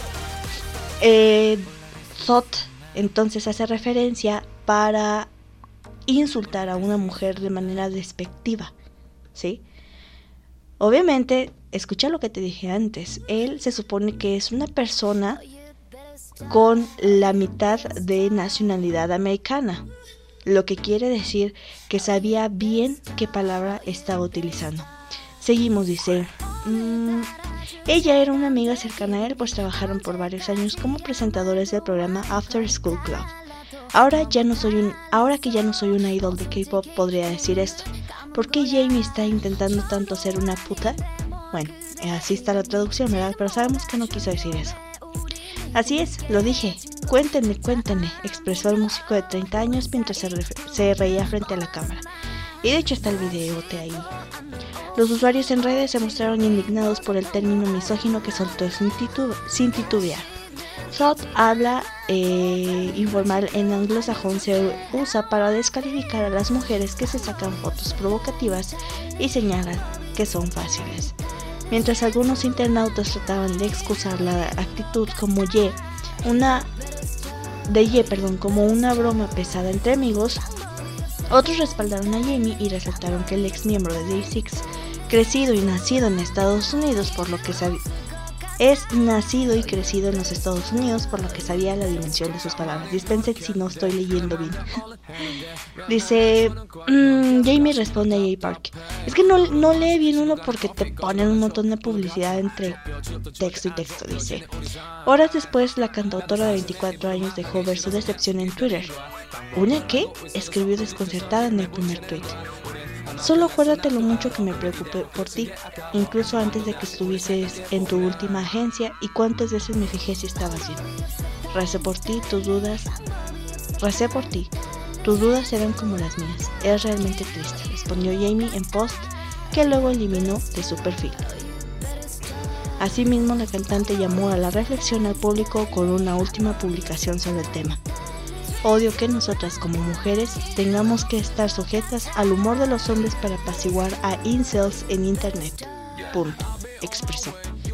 Eh, thought, entonces, hace referencia para insultar a una mujer de manera despectiva, ¿sí? Obviamente, escucha lo que te dije antes, él se supone que es una persona con la mitad de nacionalidad americana, lo que quiere decir que sabía bien qué palabra estaba utilizando. Seguimos, dice, mmm, ella era una amiga cercana a él, pues trabajaron por varios años como presentadores del programa After School Club. Ahora ya no soy un, ahora que ya no soy una idol de K-pop, podría decir esto. ¿Por qué Jamie está intentando tanto ser una puta? Bueno, así está la traducción, ¿verdad? Pero sabemos que no quiso decir eso. Así es, lo dije. Cuéntenme, cuéntenme, expresó el músico de treinta años mientras se, re- se reía frente a la cámara. Y de hecho está el videote ahí. Los usuarios en redes se mostraron indignados por el término misógino que soltó sin, titu- sin titubear. Thought habla eh, informal en anglosajón se usa para descalificar a las mujeres que se sacan fotos provocativas y señalan que son fáciles. Mientras algunos internautas trataban de excusar la actitud como Ye, una de Ye, perdón, como una broma pesada entre amigos, otros respaldaron a Jamie y resaltaron que el ex miembro de Day six, crecido y nacido en Estados Unidos, por lo que sabía es nacido y crecido en los Estados Unidos, por lo que sabía la dimensión de sus palabras. Dispensen si no estoy leyendo bien. Dice, mmm, Jamie responde a J-Park: es que no, no lee bien uno porque te ponen un montón de publicidad entre texto y texto. Dice, horas después, la cantautora de veinticuatro años dejó ver su decepción en Twitter. ¿Una qué? Escribió desconcertada en el primer tweet. Solo acuérdate lo mucho que me preocupé por ti, incluso antes de que estuvieses en tu última agencia, y cuántas veces me fijé si estabas bien. Recé por ti, tus dudas, recé por ti, tus dudas eran como las mías. Es realmente triste, respondió Jamie en post que luego eliminó de su perfil. Asimismo, la cantante llamó a la reflexión al público con una última publicación sobre el tema. Odio que nosotras como mujeres tengamos que estar sujetas al humor de los hombres para apaciguar a incels en internet. Punto. Expresó.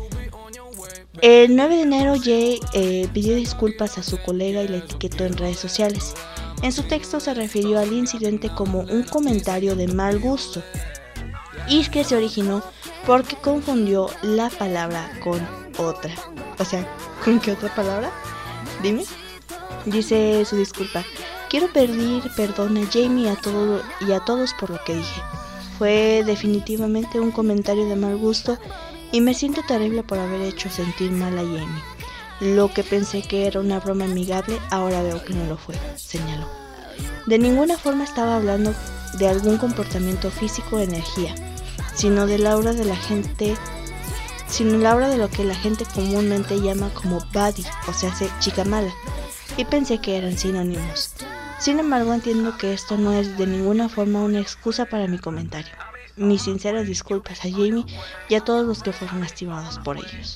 El nueve de enero, Ye eh, pidió disculpas a su colega y la etiquetó en redes sociales. En su texto se refirió al incidente como un comentario de mal gusto y que se originó porque confundió la palabra con otra. O sea, ¿con qué otra palabra? Dime. Dice su disculpa: quiero pedir perdón a Jamie y a, todo, y a todos por lo que dije. Fue definitivamente un comentario de mal gusto y me siento terrible por haber hecho sentir mal a Jamie. Lo que pensé que era una broma amigable, ahora veo que no lo fue, señaló. De ninguna forma estaba hablando de algún comportamiento físico o energía. sino de la aura de la gente, sino la aura de lo que la gente comúnmente llama como baddie, o sea, chica mala, y pensé que eran sinónimos. Sin embargo, entiendo que esto no es de ninguna forma una excusa para mi comentario. Mis sinceras disculpas a Jamie y a todos los que fueron lastimados por ellos.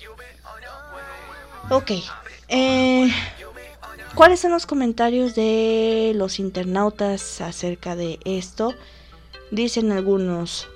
Ok, eh, ¿cuáles son los comentarios de los internautas acerca de esto? Dicen algunos.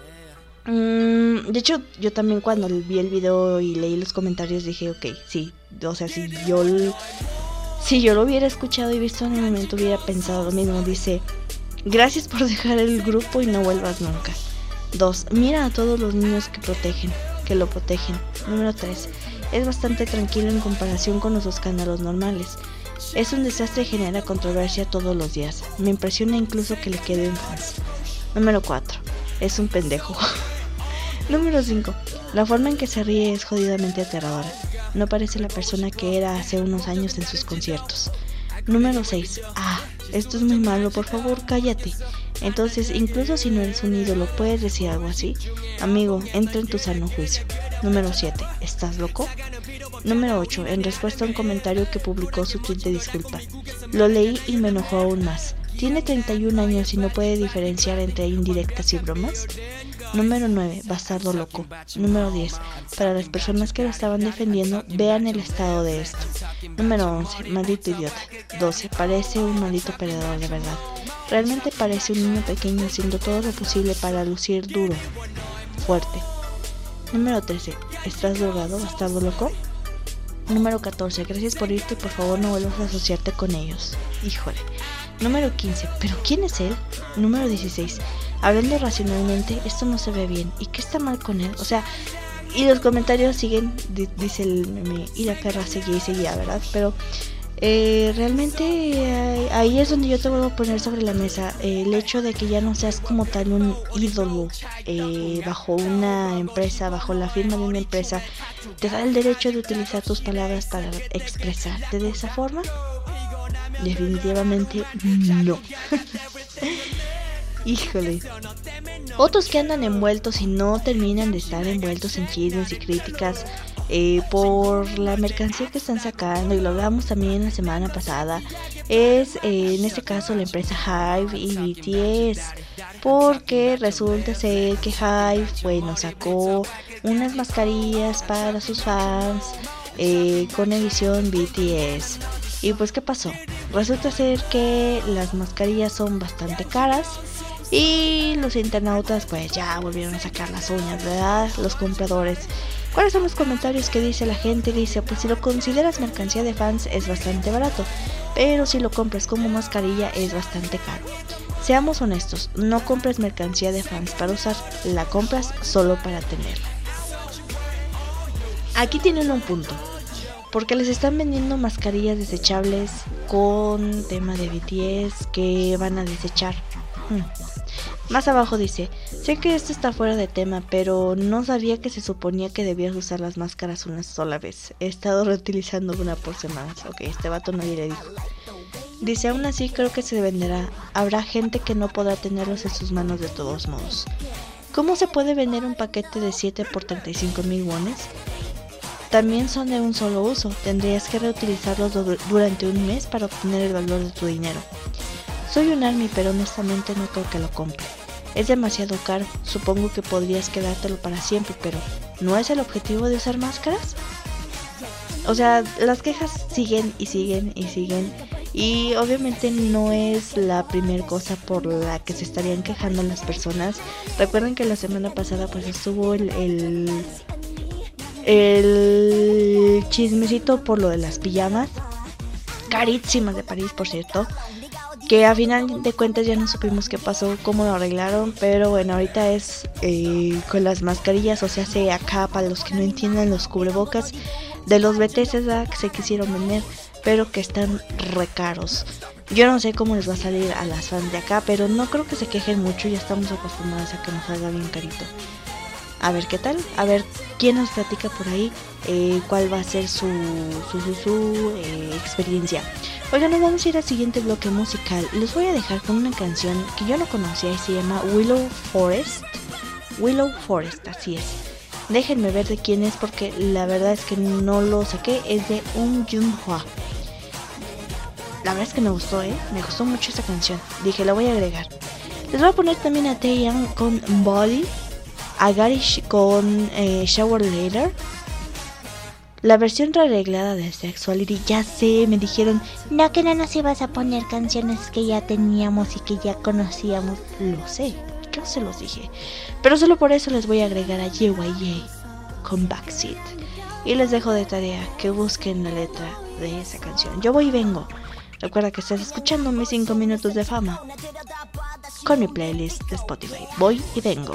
Mm, de hecho, yo también cuando vi el video y leí los comentarios dije, ok, sí, o sea, si yo, si yo lo hubiera escuchado y visto en el momento hubiera pensado lo mismo. Dice, gracias por dejar el grupo y no vuelvas nunca. Dos, mira a todos los niños que protegen, que lo protegen. Número tres, es bastante tranquilo en comparación con los escándalos normales. Es un desastre y genera controversia todos los días. Me impresiona incluso que le queden fans. Número cuatro, es un pendejo. Número cinco, la forma en que se ríe es jodidamente aterradora. No parece la persona que era hace unos años en sus conciertos. Número seis, ah, esto es muy malo, por favor cállate. Entonces, incluso si no eres un ídolo, ¿puedes decir algo así? Amigo, entra en tu sano juicio. Número siete, ¿estás loco? Número ocho, en respuesta a un comentario que publicó su tweet de disculpa. Lo leí y me enojó aún más. ¿Tiene treinta y un años y no puede diferenciar entre indirectas y bromas? Número nueve, bastardo loco. Número diez, para las personas que lo estaban defendiendo, vean el estado de esto. Número once, maldito idiota. doce, parece un maldito perdedor de verdad. Realmente parece un niño pequeño haciendo todo lo posible para lucir duro, fuerte. Número trece, ¿estás drogado, bastardo loco? Número catorce, gracias por irte y por favor no vuelvas a asociarte con ellos. Híjole. Número quince, ¿pero quién es él? Número dieciséis, hablando racionalmente, esto no se ve bien. ¿Y qué está mal con él? O sea, y los comentarios siguen, di- dice el meme, y la perra seguía y seguía, ¿verdad? Pero eh, realmente eh, ahí es donde yo te vuelvo a poner sobre la mesa eh, el hecho de que ya no seas como tal un ídolo eh, bajo una empresa, bajo la firma de una empresa, te da el derecho de utilizar tus palabras para expresarte de esa forma. Definitivamente no. Híjole. Otros que andan envueltos y no terminan de estar envueltos en chismes y críticas eh, por la mercancía que están sacando, y lo hablamos también la semana pasada, es eh, en este caso la empresa Hive y B T S, porque resulta ser que Hive, bueno, sacó unas mascarillas para sus fans eh, con edición B T S. Y pues, ¿qué pasó? Resulta ser que las mascarillas son bastante caras y los internautas pues ya volvieron a sacar las uñas, ¿verdad? Los compradores. ¿Cuáles son los comentarios que dice la gente? Dice, pues si lo consideras mercancía de fans es bastante barato, pero si lo compras como mascarilla es bastante caro. Seamos honestos, no compras mercancía de fans para usar, la compras solo para tenerla. Aquí tienen un punto, porque les están vendiendo mascarillas desechables con tema de B T S que van a desechar. Hmm. Más abajo dice, sé que esto está fuera de tema, pero no sabía que se suponía que debías usar las máscaras una sola vez. He estado reutilizando una por semanas. Ok, este vato nadie le dijo. Dice, aún así creo que se venderá. Habrá gente que no podrá tenerlos en sus manos de todos modos. ¿Cómo se puede vender un paquete de siete por treinta y cinco mil wones? También son de un solo uso. Tendrías que reutilizarlos du- durante un mes para obtener el valor de tu dinero. Soy un army, pero honestamente no creo que lo compre. Es demasiado caro. Supongo que podrías quedártelo para siempre, pero ¿no es el objetivo de usar máscaras? O sea, las quejas siguen y siguen y siguen. Y obviamente no es la primera cosa por la que se estarían quejando las personas. Recuerden que la semana pasada pues estuvo el... el El chismecito por lo de las pijamas carísimas de París, por cierto, que a final de cuentas ya no supimos qué pasó, cómo lo arreglaron, pero bueno, ahorita es eh, con las mascarillas, o sea, se acá para los que no entiendan, los cubrebocas de los B T S, ¿verdad? Que se quisieron vender, pero que están re caros. Yo no sé cómo les va a salir a las fans de acá, pero no creo que se quejen mucho, ya estamos acostumbrados a que nos salga bien carito. A ver qué tal, a ver quién nos platica por ahí, eh, cuál va a ser su, su, su, su eh, experiencia. Oigan, nos vamos a ir al siguiente bloque musical. Les voy a dejar con una canción que yo no conocía y se llama Willow Forest Willow Forest, así es. Déjenme ver de quién es porque la verdad es que no lo saqué. Es de Um Jung-hwa. La verdad es que me gustó, ¿eh? Me gustó mucho esta canción. Dije, la voy a agregar. Les voy a poner también a Taeyang con Body, a Garish con eh, Shower Later. La versión rearreglada de Sexuality, ya sé, me dijeron, no, que no nos ibas a poner canciones que ya teníamos y que ya conocíamos. Lo sé, yo se los dije. Pero solo por eso les voy a agregar a Ye Y Ye con Backseat. Y les dejo de tarea que busquen la letra de esa canción. Yo voy y vengo. Recuerda que estás escuchando mis cinco minutos de fama con mi playlist de Spotify. Voy y vengo.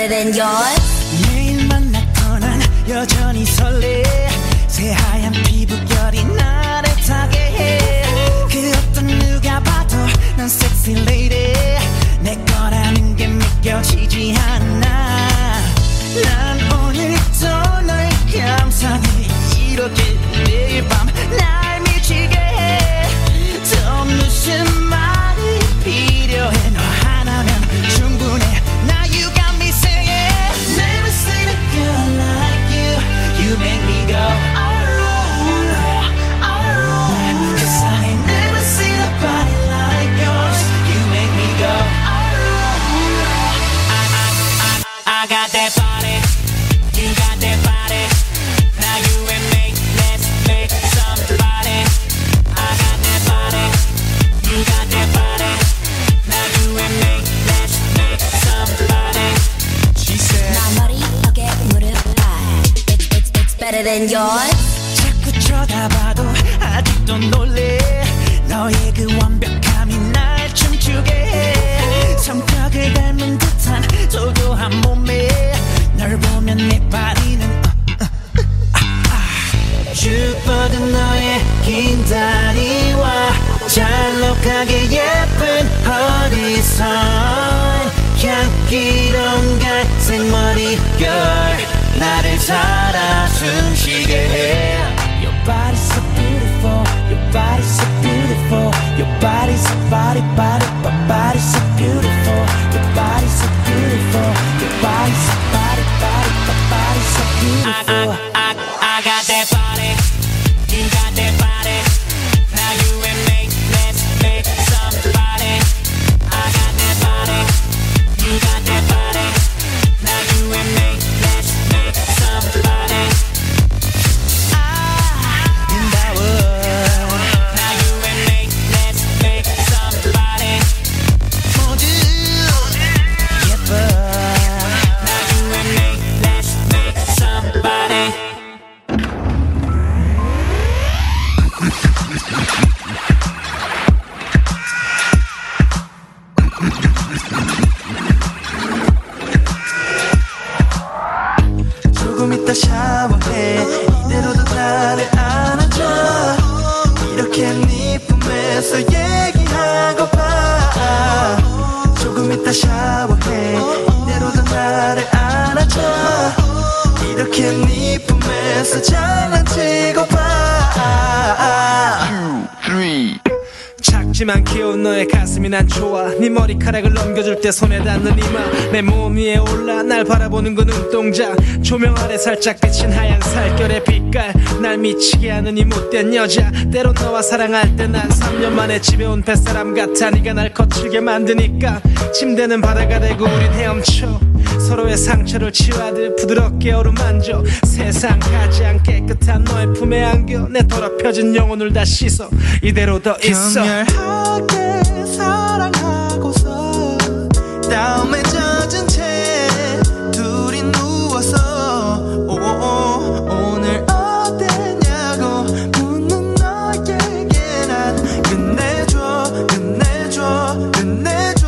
than yours. 매일 만났던 난 여전히 설레. 새하얀 피부결이 나를 타게 해. 그 어떤 누가 봐도 난 섹시 레이디. 내 거라는 게 믿겨지지 않아. 난 오늘도 널 감상해. 이렇게 매일 밤 날 미치게 해. 또 무슨 말이 필요해. 너 하나면 충분해. Now you got me singing. Never seen a girl like you. You make me go oh, oh. Cause I ain't never seen a body like yours. You make me go oh. I, I, I, I got that body. You got that body. Now you and me, let's make somebody. I got that body. You got that body. Now you and me, let's make somebody. She said 나 머리, 어깨, 무릎, 발. It's, it's, it's better than yours. 자꾸 쳐다봐도 아직도 놀래. 너의 그 완벽함이 날 춤추게 해. 성격을 닮은 듯한 도도한 몸에 널 보면 내 발이는 쭉 뻗은 너의 긴 다리와 잘록하게 예쁜 허리선 향기로운 갈색 머리결 나를 살아 숨쉬게 해. Your body's so beautiful. Your body's so beautiful. Your body's so body body body body's so beautiful. Your body's so beautiful. Your body's so body body body body's so beautiful. I, I, I got that body. You got that body. Now you and me, let's make somebody. I got that body. You got that body. Now you and me, let's make somebody. Ah, in that world. Now you and me, let's make somebody. 모두 예뻐. Now you and me, let's make somebody. 조금 이따 샤워해. 이대로도 나를 안아줘. 이렇게 네 품에서 얘기하고파. 조금 이따 샤워해. 이대로도 나를 안아줘. 이렇게 네 품에서 장난치고파. 작지만 귀여운 너의 가슴이 난 좋아. 네 머리카락을 넘겨줄 때 손에 닿는 이마. 내 몸 위에 올라 날 바라보는 그 눈동자. 조명 아래 살짝 비친 하얀 살결의 빛깔. 날 미치게 하는 이 못된 여자. 때론 너와 사랑할 때 난 삼 년 만에 집에 온 뱃사람 같아. 네가 날 거칠게 만드니까 침대는 바다가 되고 우린 헤엄쳐. 서로의 상처를 치유하듯 부드럽게 어루만져. 세상 가장 깨끗한 너의 품에 안겨. 내 더럽혀진 영혼을 다 씻어. 이대로 더 있어. 격렬하게 사랑하고서 다음에 젖은 채 둘이 누워서 오오 오늘 어땠냐고 묻는 너에게 난 끝내줘 끝내줘 끝내줘.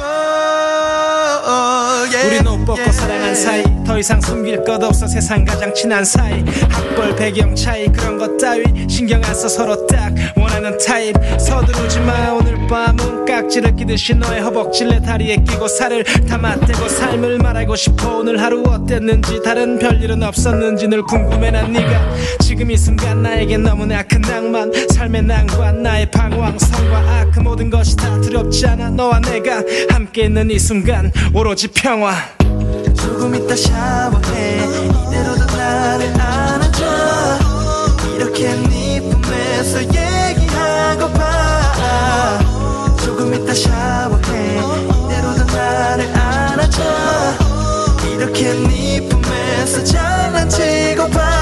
yeah, 우린 옷 벗고 yeah. 사랑한 사이. 더 이상 숨길 것 없어. 세상 가장 친한 사이. 학벌 배경 차이 그런 것 따위 신경 안 써. 서로 딱 원하는 타입. 서두르지 마. 오늘 밤은 깍지를 끼듯이 너의 허벅지 내 다리에 끼고 살을 담아대고 삶을 말하고 싶어. 오늘 하루 어땠는지 다른 별일은 없었는지 늘 궁금해 난 네가 지금 이 순간 나에겐 너무나 큰 낭만. 삶의 난관 나의 방황성과 악 그 모든 것이 다 두렵지 않아. 너와 내가 함께 있는 이 순간 오로지 평화. 조금 이따 샤워해. 이대로도 나를 안아줘. 이렇게 네 품에서 얘기하고파. 조금 이따 샤워해. 이대로도 나를 안아줘. 이렇게 네 품에서 장난치고파.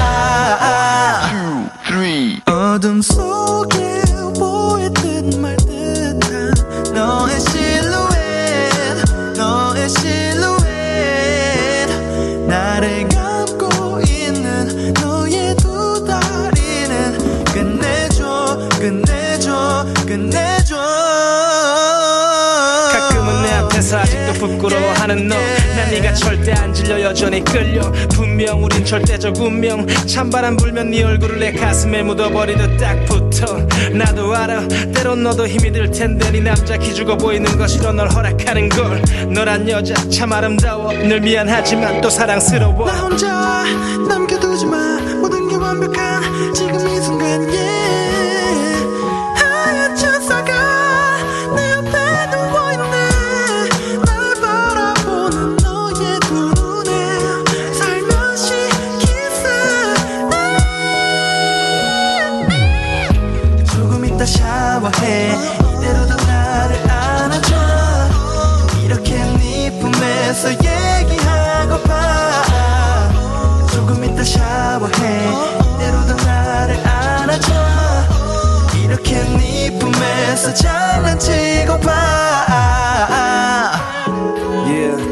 어둠 속에 보이듯 말듯한 너의 실루엣. 너의 실루엣 나를 보면서 아직도 부끄러워하는 너. 난 네가 절대 안 질려 여전히 끌려. 분명 우린 절대적 운명. 찬바람 불면 네 얼굴을 내 가슴에 묻어버리듯 딱 붙어. 나도 알아 때론 너도 힘이 들 텐데 네 남자 기죽어 보이는 거 싫어 널 허락하는 걸. 너란 여자 참 아름다워. 늘 미안하지만 또 사랑스러워. 나 혼자 남겨두지 마. 모든 게 완벽한 지금 이 순간 yeah. 하얀 천사가 내 옆에 누워있네. 날 바라보는 너의 두 눈에 살며시 키스해. 조금 이따 샤워해. 이대로도 나를 안아줘. 이렇게 네 품에서 얘기하고파. 조금 이따 샤워해. 이대로도 나를 안아줘. 이렇게 네 품에서 장난치고파. yeah.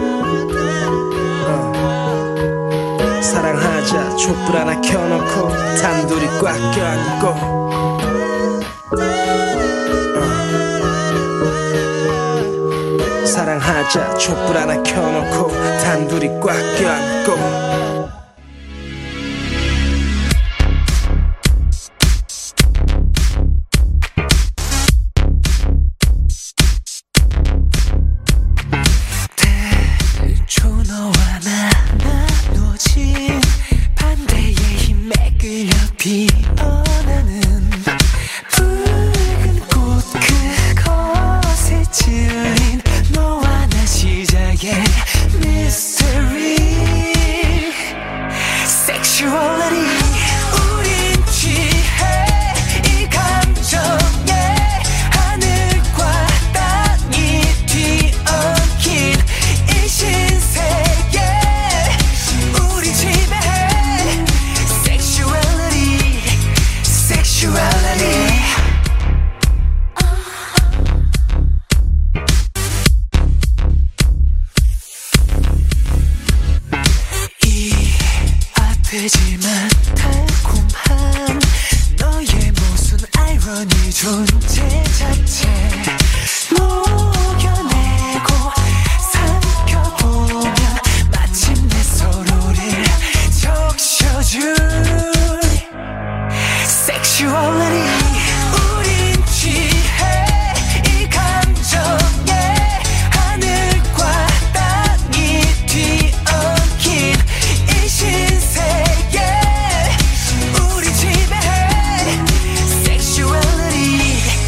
어. 사랑하자 촛불 하나 켜놓고 단둘이 꽉 껴안고 어. 사랑하자 촛불 하나 켜놓고 단둘이 꽉 껴안고. Sexuality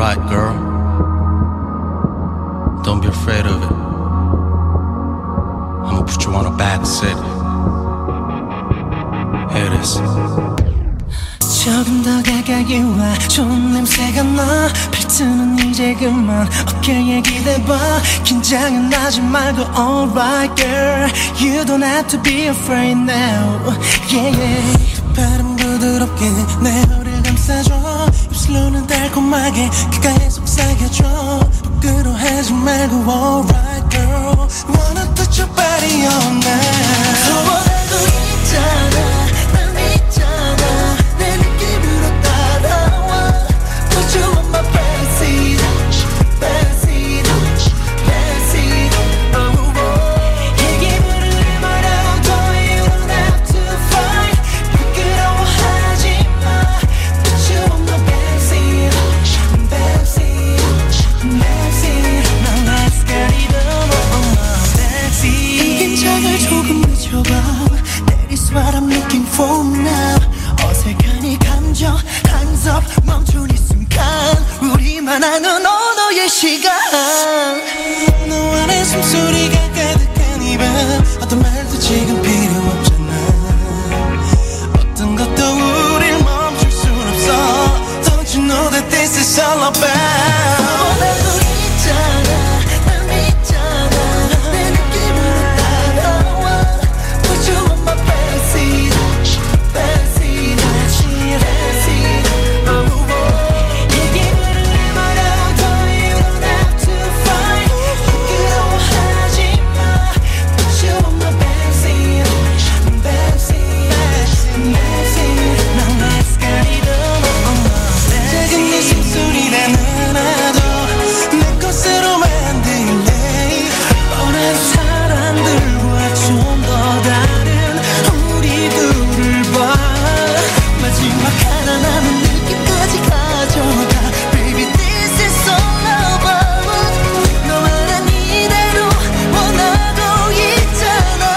ride, girl. Don't be afraid of it. I'ma put you on a back seat. Here it is. 조금 더 가까이 와 좋은 냄새가 나 팔트는 이제 그만 어깨에 기대봐 긴장은 하지 말고 alright girl You don't have to be afraid now yeah yeah 바람 부드럽게 내 허리를 감싸줘 입술로는 달콤하게 귓가에 속삭여줘 부끄러워하지 말고 alright girl Wanna touch your body all night 소원하고 있잖아 난 있잖아 내 느낌으로 따라와 Put you on my backseat backseat backseat oh oh 얘기 부르는 말하고도 You don't have to fight 부끄러워하지 마 Put you on my backseat backseat backseat Now let's get it on my backseat 긴장을 조금 늦춰봐 That is what I'm looking for now 어색한 이 감정 한섭 멈춘 이 순간 우리만 아는 언어의 시간 너와 내 숨소리가 가득한 이 밤 어떤 말도 지금 필요 없잖아 어떤 것도 우릴 멈출 순 없어 Don't you know that this is all about 원하고 있잖아 난 있잖아 내 느낌으로 따라와 Put you on my backseat backseat backseat oh oh 얘기 부르는 말하고도 You don't have to fight 부끄러워하지 마 Put you on my backseat backseat backseat Now let's get it on 작은 네 숨소리는 하나도 내 것으로 만들래 뻔한 사람들과 좀 더 다른 우리 둘을 봐 마지막 하나 남은 느낌까지 가져가 Baby this is all about 너만한 이대로 원하고 있잖아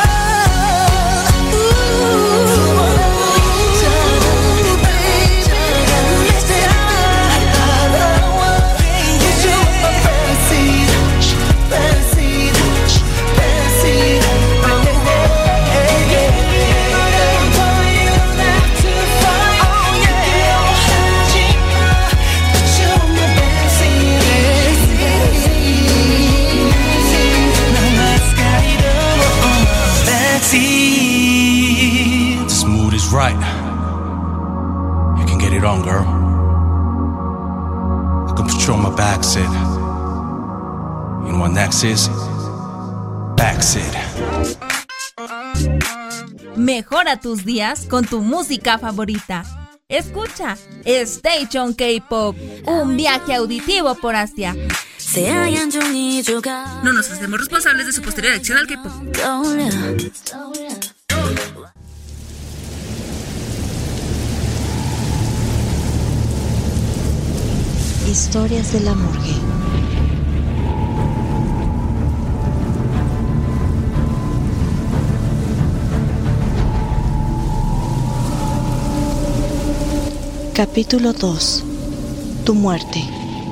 원하고 있잖아 baby Let's get it 따라와 Put you on my backseat backseat backseat oh oh yeah yeah You don't have to fight 부끄러워하지 마 Put you on my backseat Now let's get it on my backseat This mood is right. You can get it on, girl. I can put you on my back seat. You know what next is? Back seat. Mejora tus días con tu música favorita. Escucha Station K-Pop, un viaje auditivo por Asia. 새하얀 종이 조각 No nos hacemos responsables de su posterior adicción al K-Pop. 떠올려 Historias de la morgue. Capítulo dos. Tu muerte.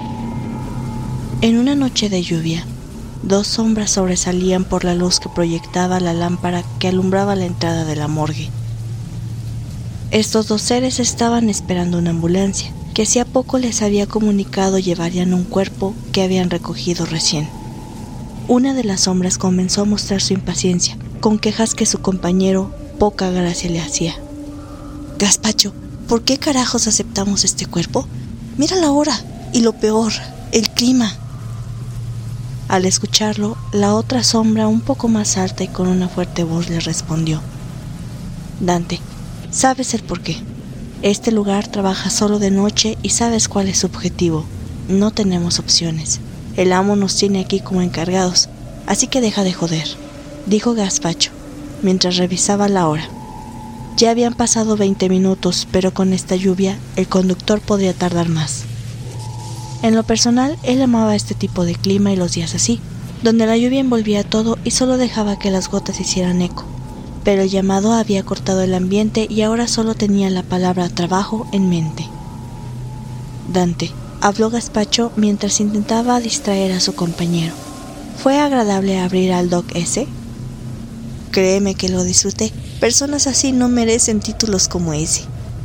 En una noche de lluvia, dos sombras sobresalían por la luz que proyectaba la lámpara que alumbraba la entrada de la morgue. Estos dos seres estaban esperando una ambulancia, que hacía poco les había comunicado llevarían un cuerpo que habían recogido recién. Una de las sombras comenzó a mostrar su impaciencia, con quejas que su compañero poca gracia le hacía. Gaspacho, ¿por qué carajos aceptamos este cuerpo? Mira la hora, y lo peor, el clima. Al escucharlo, la otra sombra, un poco más alta y con una fuerte voz, le respondió: Dante, sabes el porqué. Este lugar trabaja solo de noche y sabes cuál es su objetivo. No tenemos opciones. El amo nos tiene aquí como encargados, así que deja de joder, dijo Gaspacho, mientras revisaba la hora. Ya habían pasado veinte minutos, pero con esta lluvia el conductor podría tardar más. En lo personal, él amaba este tipo de clima y los días así, donde la lluvia envolvía todo y solo dejaba que las gotas hicieran eco. Pero el llamado había cortado el ambiente y ahora solo tenía la palabra trabajo en mente. Dante, habló Gazpacho mientras intentaba distraer a su compañero. ¿Fue agradable abrir al Doc ese? Créeme que lo disfruté. Personas así no merecen títulos como ese.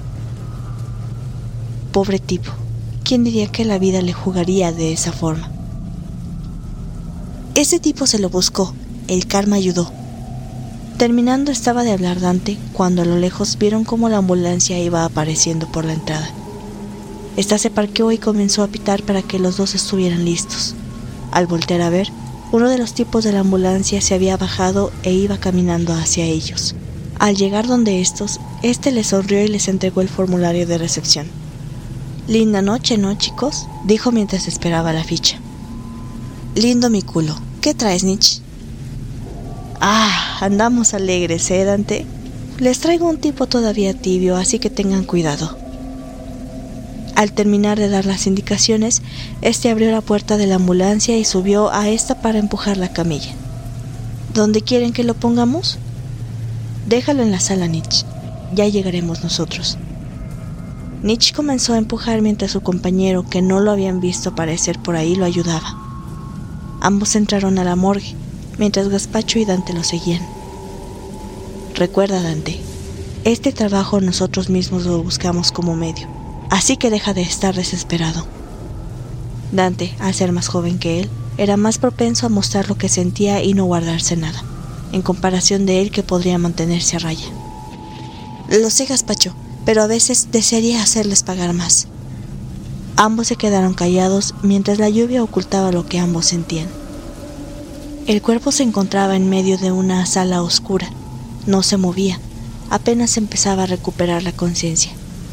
Pobre tipo. ¿Quién diría que la vida le jugaría de esa forma? Ese tipo se lo buscó. El karma ayudó. Terminando estaba de hablar Dante cuando a lo lejos vieron cómo la ambulancia iba apareciendo por la entrada. Esta se parqueó y comenzó a pitar para que los dos estuvieran listos. Al voltear a ver, uno de los tipos de la ambulancia se había bajado e iba caminando hacia ellos. Al llegar donde estos, este les sonrió y les entregó el formulario de recepción. Linda noche, ¿no, chicos?, dijo mientras esperaba la ficha. Lindo mi culo. ¿Qué traes, Nich? Ah, andamos alegres, ¿eh, Dante? Les traigo un tipo todavía tibio, así que tengan cuidado. Al terminar de dar las indicaciones, este abrió la puerta de la ambulancia y subió a esta para empujar la camilla. ¿Dónde quieren que lo pongamos? Déjalo en la sala, Nich. Ya llegaremos nosotros. Nich comenzó a empujar mientras su compañero, que no lo habían visto aparecer por ahí, lo ayudaba. Ambos entraron a la morgue, mientras Gazpacho y Dante lo seguían. Recuerda, Dante, este trabajo nosotros mismos lo buscamos como medio. Así que deja de estar desesperado. Dante, al ser más joven que él, era más propenso a mostrar lo que sentía y no guardarse nada, en comparación de él que podría mantenerse a raya. Lo sé, Gazpacho, pero a veces desearía hacerles pagar más. Ambos se quedaron callados mientras la lluvia ocultaba lo que ambos sentían. El cuerpo se encontraba en medio de una sala oscura. No se movía, apenas empezaba a recuperar la conciencia.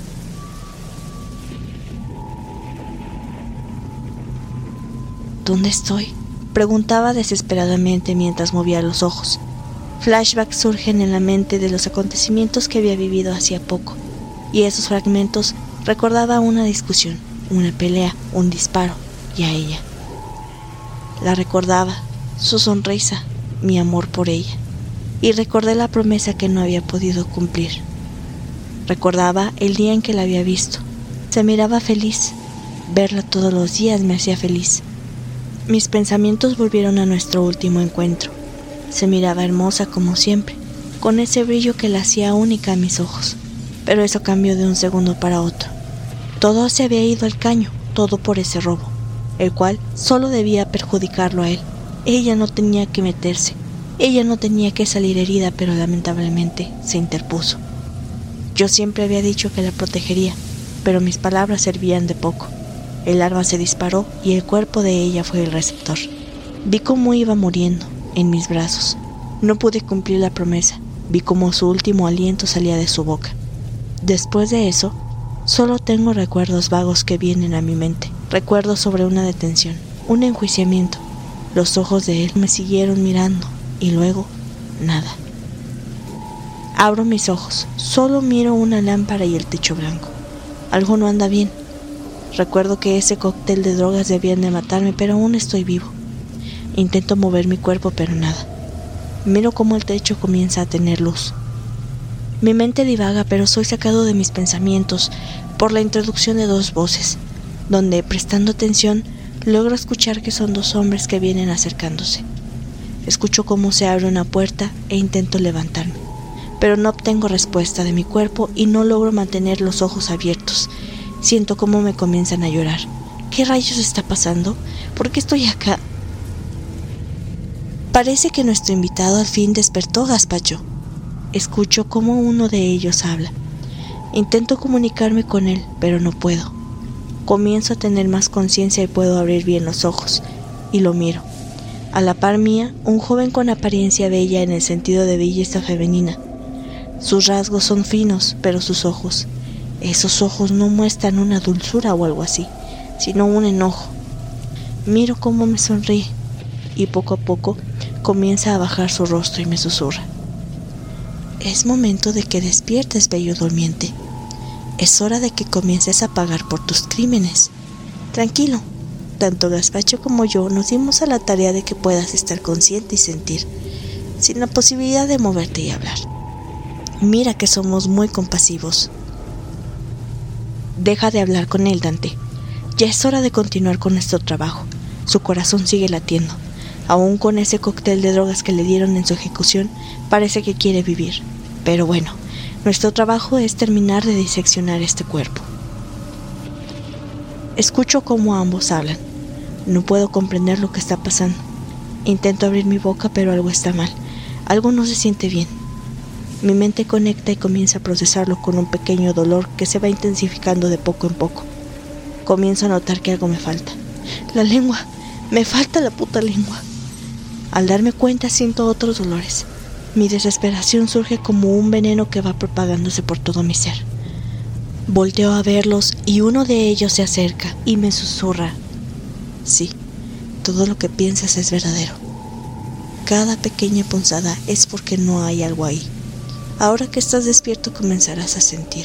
¿Dónde estoy?, preguntaba desesperadamente mientras movía los ojos. Flashbacks surgen en la mente de los acontecimientos que había vivido hacía poco, y esos fragmentos recordaba una discusión, una pelea, un disparo, y a ella. La recordaba, su sonrisa, mi amor por ella, y recordé la promesa que no había podido cumplir. Recordaba el día en que la había visto. Se miraba feliz. Verla todos los días me hacía feliz. Mis pensamientos volvieron a nuestro último encuentro. Se miraba hermosa como siempre, con ese brillo que la hacía única a mis ojos. Pero eso cambió de un segundo para otro. Todo se había ido al caño, todo por ese robo, el cual solo debía perjudicarlo a él. Ella no tenía que meterse, ella no tenía que salir herida, pero lamentablemente se interpuso. Yo siempre había dicho que la protegería, pero mis palabras servían de poco. El arma se disparó y el cuerpo de ella fue el receptor. Vi cómo iba muriendo en mis brazos. No pude cumplir la promesa. Vi cómo su último aliento salía de su boca. Después de eso, solo tengo recuerdos vagos que vienen a mi mente. Recuerdos sobre una detención, un enjuiciamiento. Los ojos de él me siguieron mirando y luego, nada. Abro mis ojos, solo miro una lámpara y el techo blanco. Algo no anda bien. Recuerdo que ese cóctel de drogas debían de matarme, pero aún estoy vivo. Intento mover mi cuerpo, pero nada. Miro cómo el techo comienza a tener luz. Mi mente divaga, pero soy sacado de mis pensamientos por la introducción de dos voces, donde, prestando atención, logro escuchar que son dos hombres que vienen acercándose. Escucho cómo se abre una puerta e intento levantarme, pero no obtengo respuesta de mi cuerpo y no logro mantener los ojos abiertos. Siento cómo me comienzan a llorar. ¿Qué rayos está pasando? ¿Por qué estoy acá? Parece que nuestro invitado al fin despertó, Gazpacho. Escucho cómo uno de ellos habla. Intento comunicarme con él, pero no puedo. Comienzo a tener más conciencia y puedo abrir bien los ojos, y lo miro. A la par mía, un joven con apariencia bella en el sentido de belleza femenina. Sus rasgos son finos, pero sus ojos... Esos ojos no muestran una dulzura o algo así, sino un enojo. Miro cómo me sonríe, y poco a poco comienza a bajar su rostro y me susurra. Es momento de que despiertes, bello durmiente. Es hora de que comiences a pagar por tus crímenes. Tranquilo, tanto Gazpacho como yo nos dimos a la tarea de que puedas estar consciente y sentir, sin la posibilidad de moverte y hablar. Mira que somos muy compasivos. Deja de hablar con él, Dante. Ya es hora de continuar con nuestro trabajo. Su corazón sigue latiendo. Aún con ese cóctel de drogas que le dieron en su ejecución, parece que quiere vivir. Pero bueno, nuestro trabajo es terminar de diseccionar este cuerpo. Escucho cómo ambos hablan. No puedo comprender lo que está pasando. Intento abrir mi boca, pero algo está mal. Algo no se siente bien. Mi mente conecta y comienza a procesarlo con un pequeño dolor que se va intensificando de poco en poco. Comienzo a notar que algo me falta. La lengua. Me falta la puta lengua. Al darme cuenta siento otros dolores. Mi desesperación surge como un veneno que va propagándose por todo mi ser. Volteo a verlos y uno de ellos se acerca y me susurra: sí, todo lo que piensas es verdadero. Cada pequeña punzada es porque no hay algo ahí. Ahora que estás despierto comenzarás a sentir.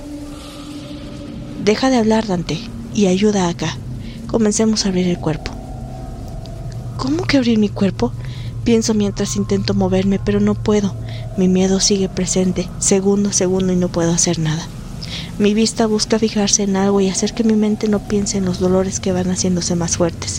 Deja de hablar, Dante, y ayuda acá. Comencemos a abrir el cuerpo. ¿Cómo que abrir mi cuerpo? Pienso mientras intento moverme, pero no puedo. Mi miedo sigue presente, segundo a segundo, y no puedo hacer nada. Mi vista busca fijarse en algo y hacer que mi mente no piense en los dolores que van haciéndose más fuertes.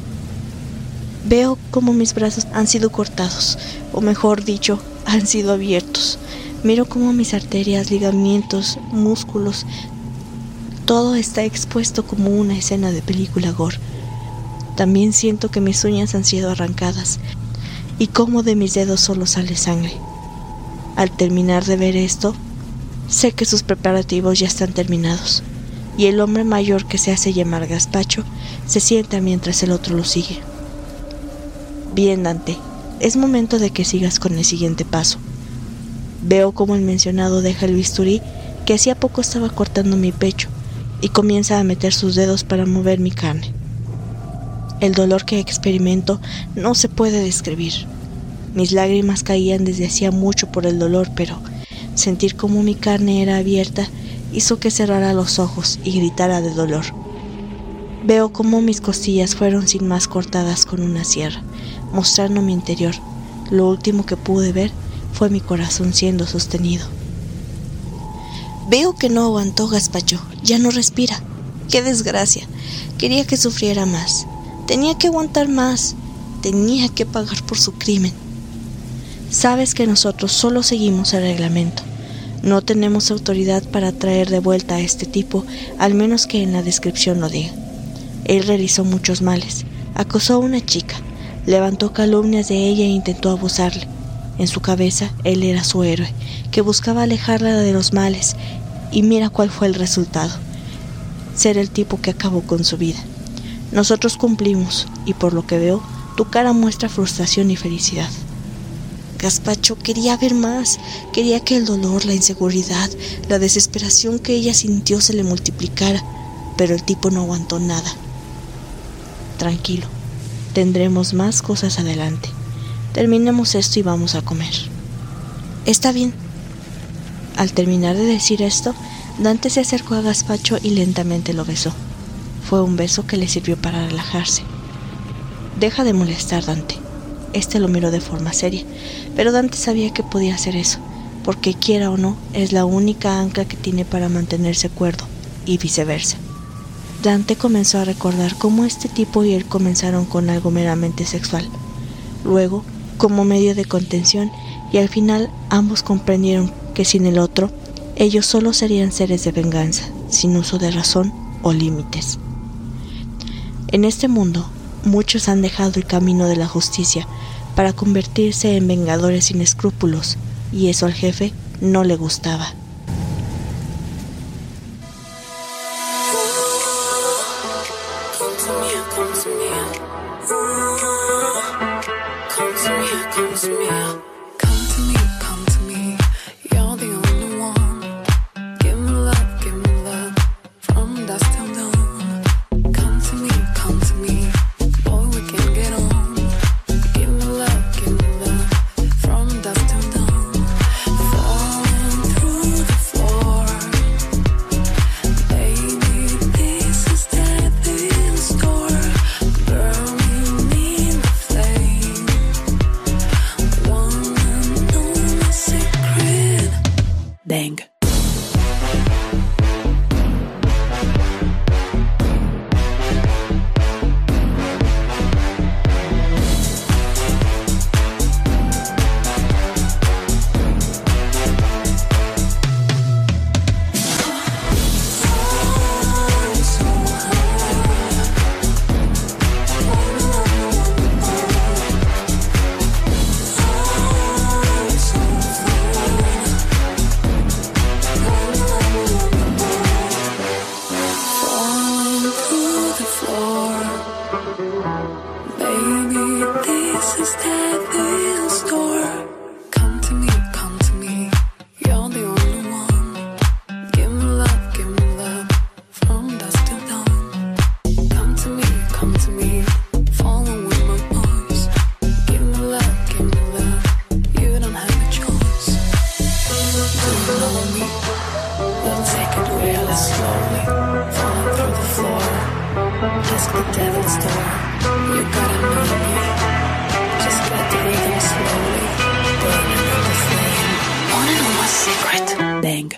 Veo cómo mis brazos han sido cortados, o mejor dicho, han sido abiertos. Miro cómo mis arterias, ligamentos, músculos, todo está expuesto como una escena de película gore. También siento que mis uñas han sido arrancadas y cómo de mis dedos solo sale sangre. Al terminar de ver esto, sé que sus preparativos ya están terminados, y el hombre mayor, que se hace llamar Gazpacho, se sienta mientras el otro lo sigue. Bien, Dante, es momento de que sigas con el siguiente paso. Veo cómo el mencionado deja el bisturí que hacía poco estaba cortando mi pecho y comienza a meter sus dedos para mover mi carne. El dolor que experimento no se puede describir. Mis lágrimas caían desde hacía mucho por el dolor, pero sentir cómo mi carne era abierta hizo que cerrara los ojos y gritara de dolor. Veo cómo mis costillas fueron sin más cortadas con una sierra, mostrando mi interior. Lo último que pude ver fue mi corazón siendo sostenido. Veo que no aguantó Gazpacho, ya no respira. ¡Qué desgracia! Quería que sufriera más. Tenía que aguantar más. Tenía que pagar por su crimen. Sabes que nosotros solo seguimos el reglamento. No tenemos autoridad para traer de vuelta a este tipo, al menos que en la descripción lo diga. Él realizó muchos males. Acosó a una chica, levantó calumnias de ella e intentó abusarle. En su cabeza, él era su héroe, que buscaba alejarla de los males, y mira cuál fue el resultado: ser el tipo que acabó con su vida. Nosotros cumplimos, y por lo que veo, tu cara muestra frustración y felicidad. Gazpacho quería ver más, quería que el dolor, la inseguridad, la desesperación que ella sintió se le multiplicara, pero el tipo no aguantó nada. Tranquilo, tendremos más cosas adelante. Terminemos esto y vamos a comer. Está bien. Al terminar de decir esto, Dante se acercó a Gazpacho y lentamente lo besó. Fue un beso que le sirvió para relajarse. Deja de molestar, Dante. Este lo miró de forma seria, pero Dante sabía que podía hacer eso, porque quiera o no, es la única ancla que tiene para mantenerse cuerdo, y viceversa. Dante comenzó a recordar cómo este tipo y él comenzaron con algo meramente sexual. Luego, como medio de contención, y al final ambos comprendieron que sin el otro, ellos solo serían seres de venganza, sin uso de razón o límites. En este mundo, muchos han dejado el camino de la justicia para convertirse en vengadores sin escrúpulos, y eso al jefe no le gustaba. One Just the devil's door. You gotta know me. Just let the rhythm slowly burning in the flame. Wanna know my secret? Bang.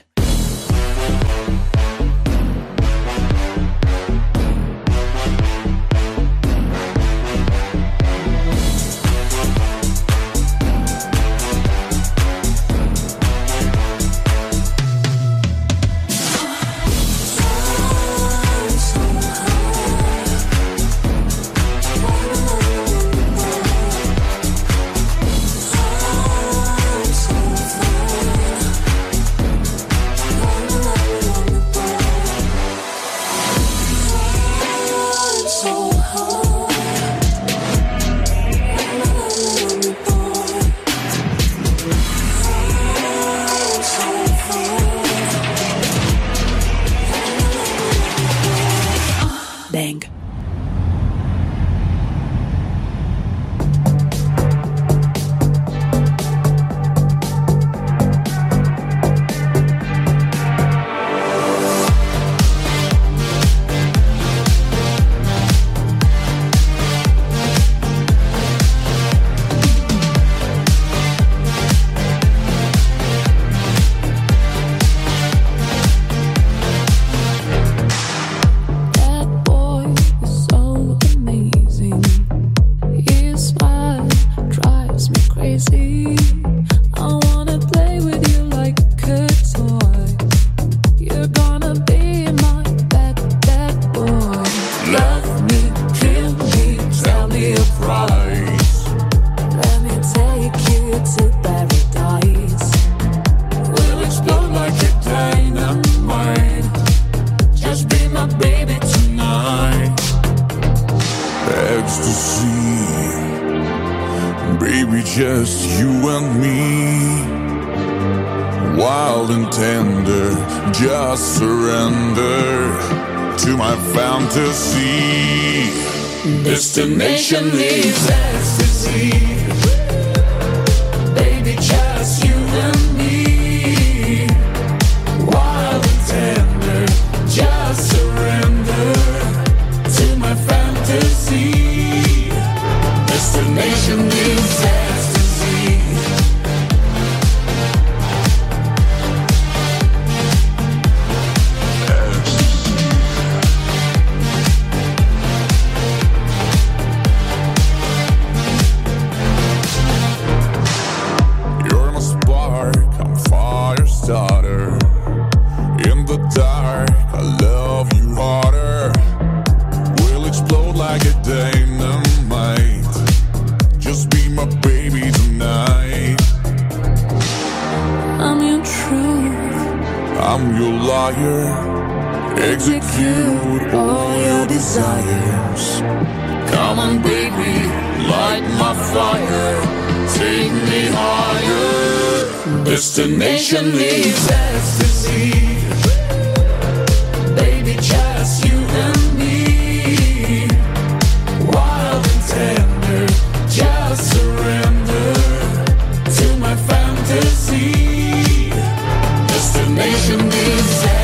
Bang. Destination is ecstasy. Baby, just you and me. Wild and tender, just surrender to my fantasy. Destination is ecstasy. Execute all your desires. Come on, baby, light my fire. Take me higher. Destination is ecstasy. Baby, just you and me. Wild and tender, just surrender to my fantasy. Destination is ecstasy.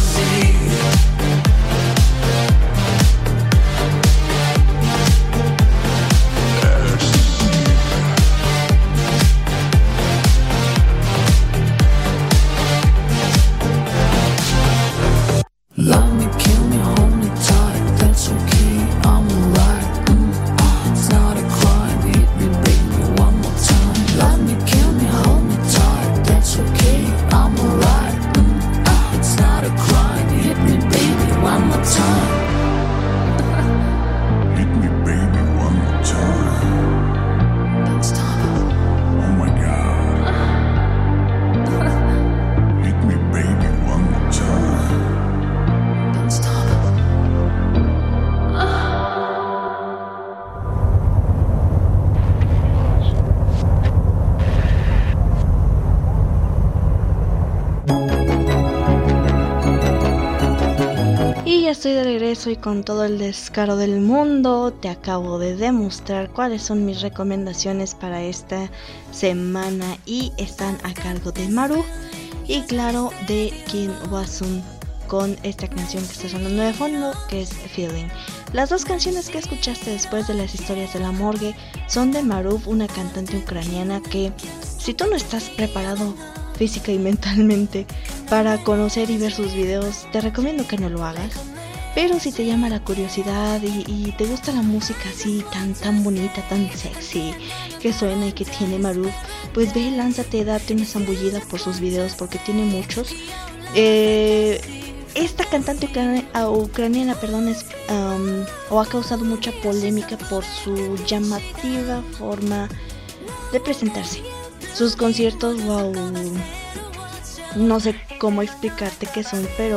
Estoy de regreso y con todo el descaro del mundo te acabo de demostrar cuáles son mis recomendaciones para esta semana y están a cargo de Maru y claro de Kim Hwa-sun con esta canción que está sonando de fondo, que es Feeling. Las dos canciones que escuchaste después de las historias de la morgue son de Maruv, una cantante ucraniana que, si tú no estás preparado física y mentalmente para conocer y ver sus videos, te recomiendo que no lo hagas. Pero si te llama la curiosidad y, y te gusta la música así tan tan bonita, tan sexy que suena y que tiene Maruv, pues ve, lánzate, date una zambullida por sus videos porque tiene muchos. Eh, esta cantante ucraniana, ucraniana perdón, es, um, o ha causado mucha polémica por su llamativa forma de presentarse. Sus conciertos, wow, no sé cómo explicarte qué son, pero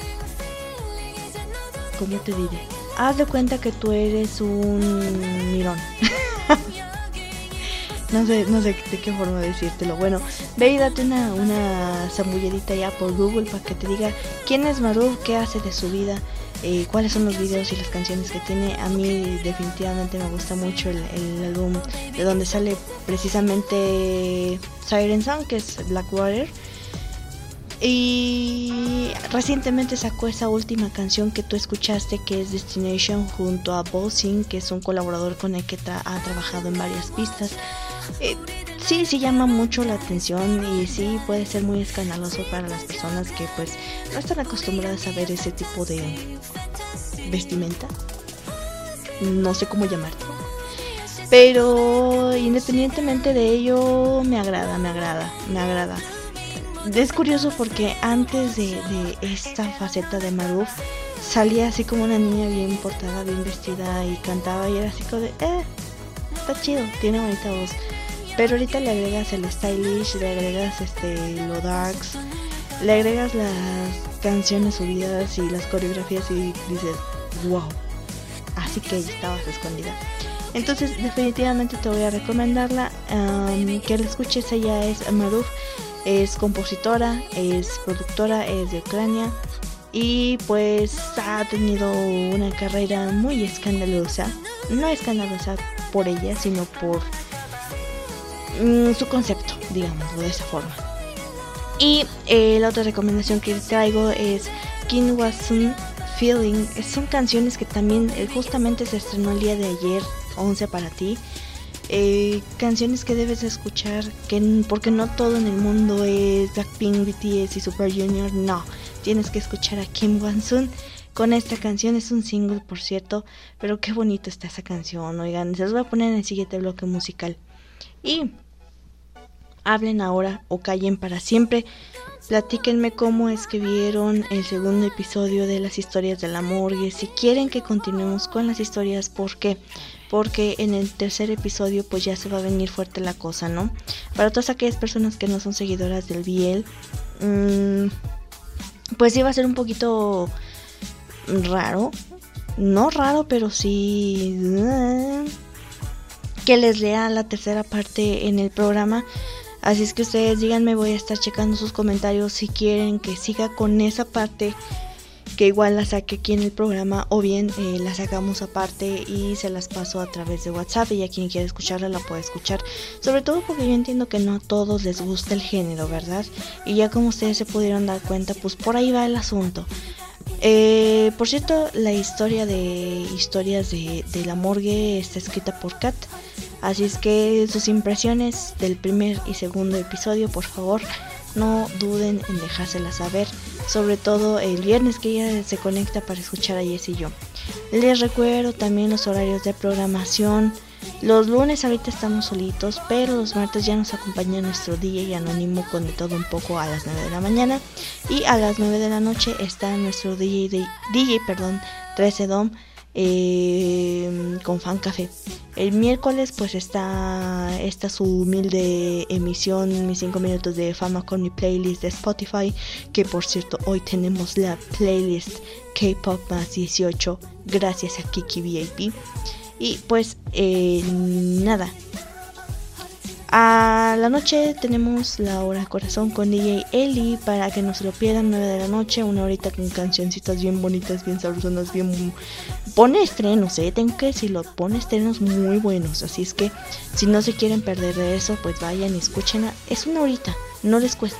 ¿cómo te diré? Haz de cuenta que tú eres un mirón. No sé, no sé de qué forma decírtelo. Bueno, ve y date una, una zambulledita ya por Google para que te diga quién es Maruv, qué hace de su vida, eh, cuáles son los videos y las canciones que tiene. A mí definitivamente me gusta mucho el, el álbum de donde sale precisamente Siren Song, que es Blackwater. Y recientemente sacó esa última canción que tú escuchaste, que es Destination, junto a Bossing, que es un colaborador con el que tra- ha trabajado en varias pistas. Eh, sí, sí llama mucho la atención y sí puede ser muy escandaloso para las personas que pues no están acostumbradas a ver ese tipo de vestimenta. No sé cómo llamarlo. Pero independientemente de ello, me agrada, me agrada, me agrada. Es curioso porque antes de, de esta faceta de Maruv salía así como una niña bien portada, bien vestida y cantaba y era así como de, eh, está chido, tiene bonita voz. Pero ahorita le agregas el stylish, le agregas este lo darks, le agregas las canciones subidas y las coreografías y dices, wow, así que ahí estabas escondida. Entonces definitivamente te voy a recomendarla, um, que la escuches. Ella es Maruv. Es compositora, es productora, es de Ucrania y pues ha tenido una carrera muy escandalosa. No escandalosa por ella, sino por mm, su concepto, digámoslo de esa forma. Y eh, la otra recomendación que les traigo es Kim Hwa-sun, Feeling. Son canciones que también eh, justamente se estrenó el día de ayer, once para ti. Eh, canciones que debes escuchar, que porque no todo en el mundo es Blackpink, B T S y Super Junior. No, tienes que escuchar a Kim Hwa-sun con esta canción. Es un single, por cierto, pero qué bonito está esa canción. Oigan, se los voy a poner en el siguiente bloque musical. Y hablen ahora o callen para siempre. Platíquenme cómo es que vieron el segundo episodio de las historias de la morgue. Si quieren que continuemos con las historias, ¿por qué? Porque en el tercer episodio pues ya se va a venir fuerte la cosa, ¿no? Para todas aquellas personas que no son seguidoras del B L, mmm, pues sí va a ser un poquito raro. No raro, pero sí uh, que les lea la tercera parte en el programa. Así es que ustedes díganme, voy a estar checando sus comentarios si quieren que siga con esa parte, que igual la saque aquí en el programa, o bien eh, la sacamos aparte y se las paso a través de WhatsApp y a quien quiera escucharla la puede escuchar. Sobre todo porque yo entiendo que no a todos les gusta el género, ¿verdad? Y ya como ustedes se pudieron dar cuenta, pues por ahí va el asunto. Eh, por cierto, la historia de historias de, de la morgue está escrita por Kat. Así es que sus impresiones del primer y segundo episodio, por favor, no duden en dejárselas saber. Sobre todo el viernes, que ella se conecta para escuchar a Jess y yo. Les recuerdo también los horarios de programación. Los lunes ahorita estamos solitos, pero los martes ya nos acompaña nuestro D J anónimo con de todo un poco a las nueve de la mañana. Y a las nueve de la noche está nuestro D J, de, D J perdón, trece Dom. Eh, con Fan Café. El miércoles pues está esta su humilde emisión, mis cinco minutos de fama con mi playlist de Spotify, que por cierto hoy tenemos la playlist K-Pop más dieciocho gracias a Kiki V I P. Y pues eh, nada, a la noche tenemos la hora corazón con D J Eli, para que no se lo pierdan. Nueve de la noche, una horita con cancioncitas bien bonitas, bien sabrosas, bien... Pone estrenos, eh, tengo que decirlo, pone estrenos muy buenos. Así es que si no se quieren perder de eso, pues vayan y escúchenla. Es una horita, no les cuesta.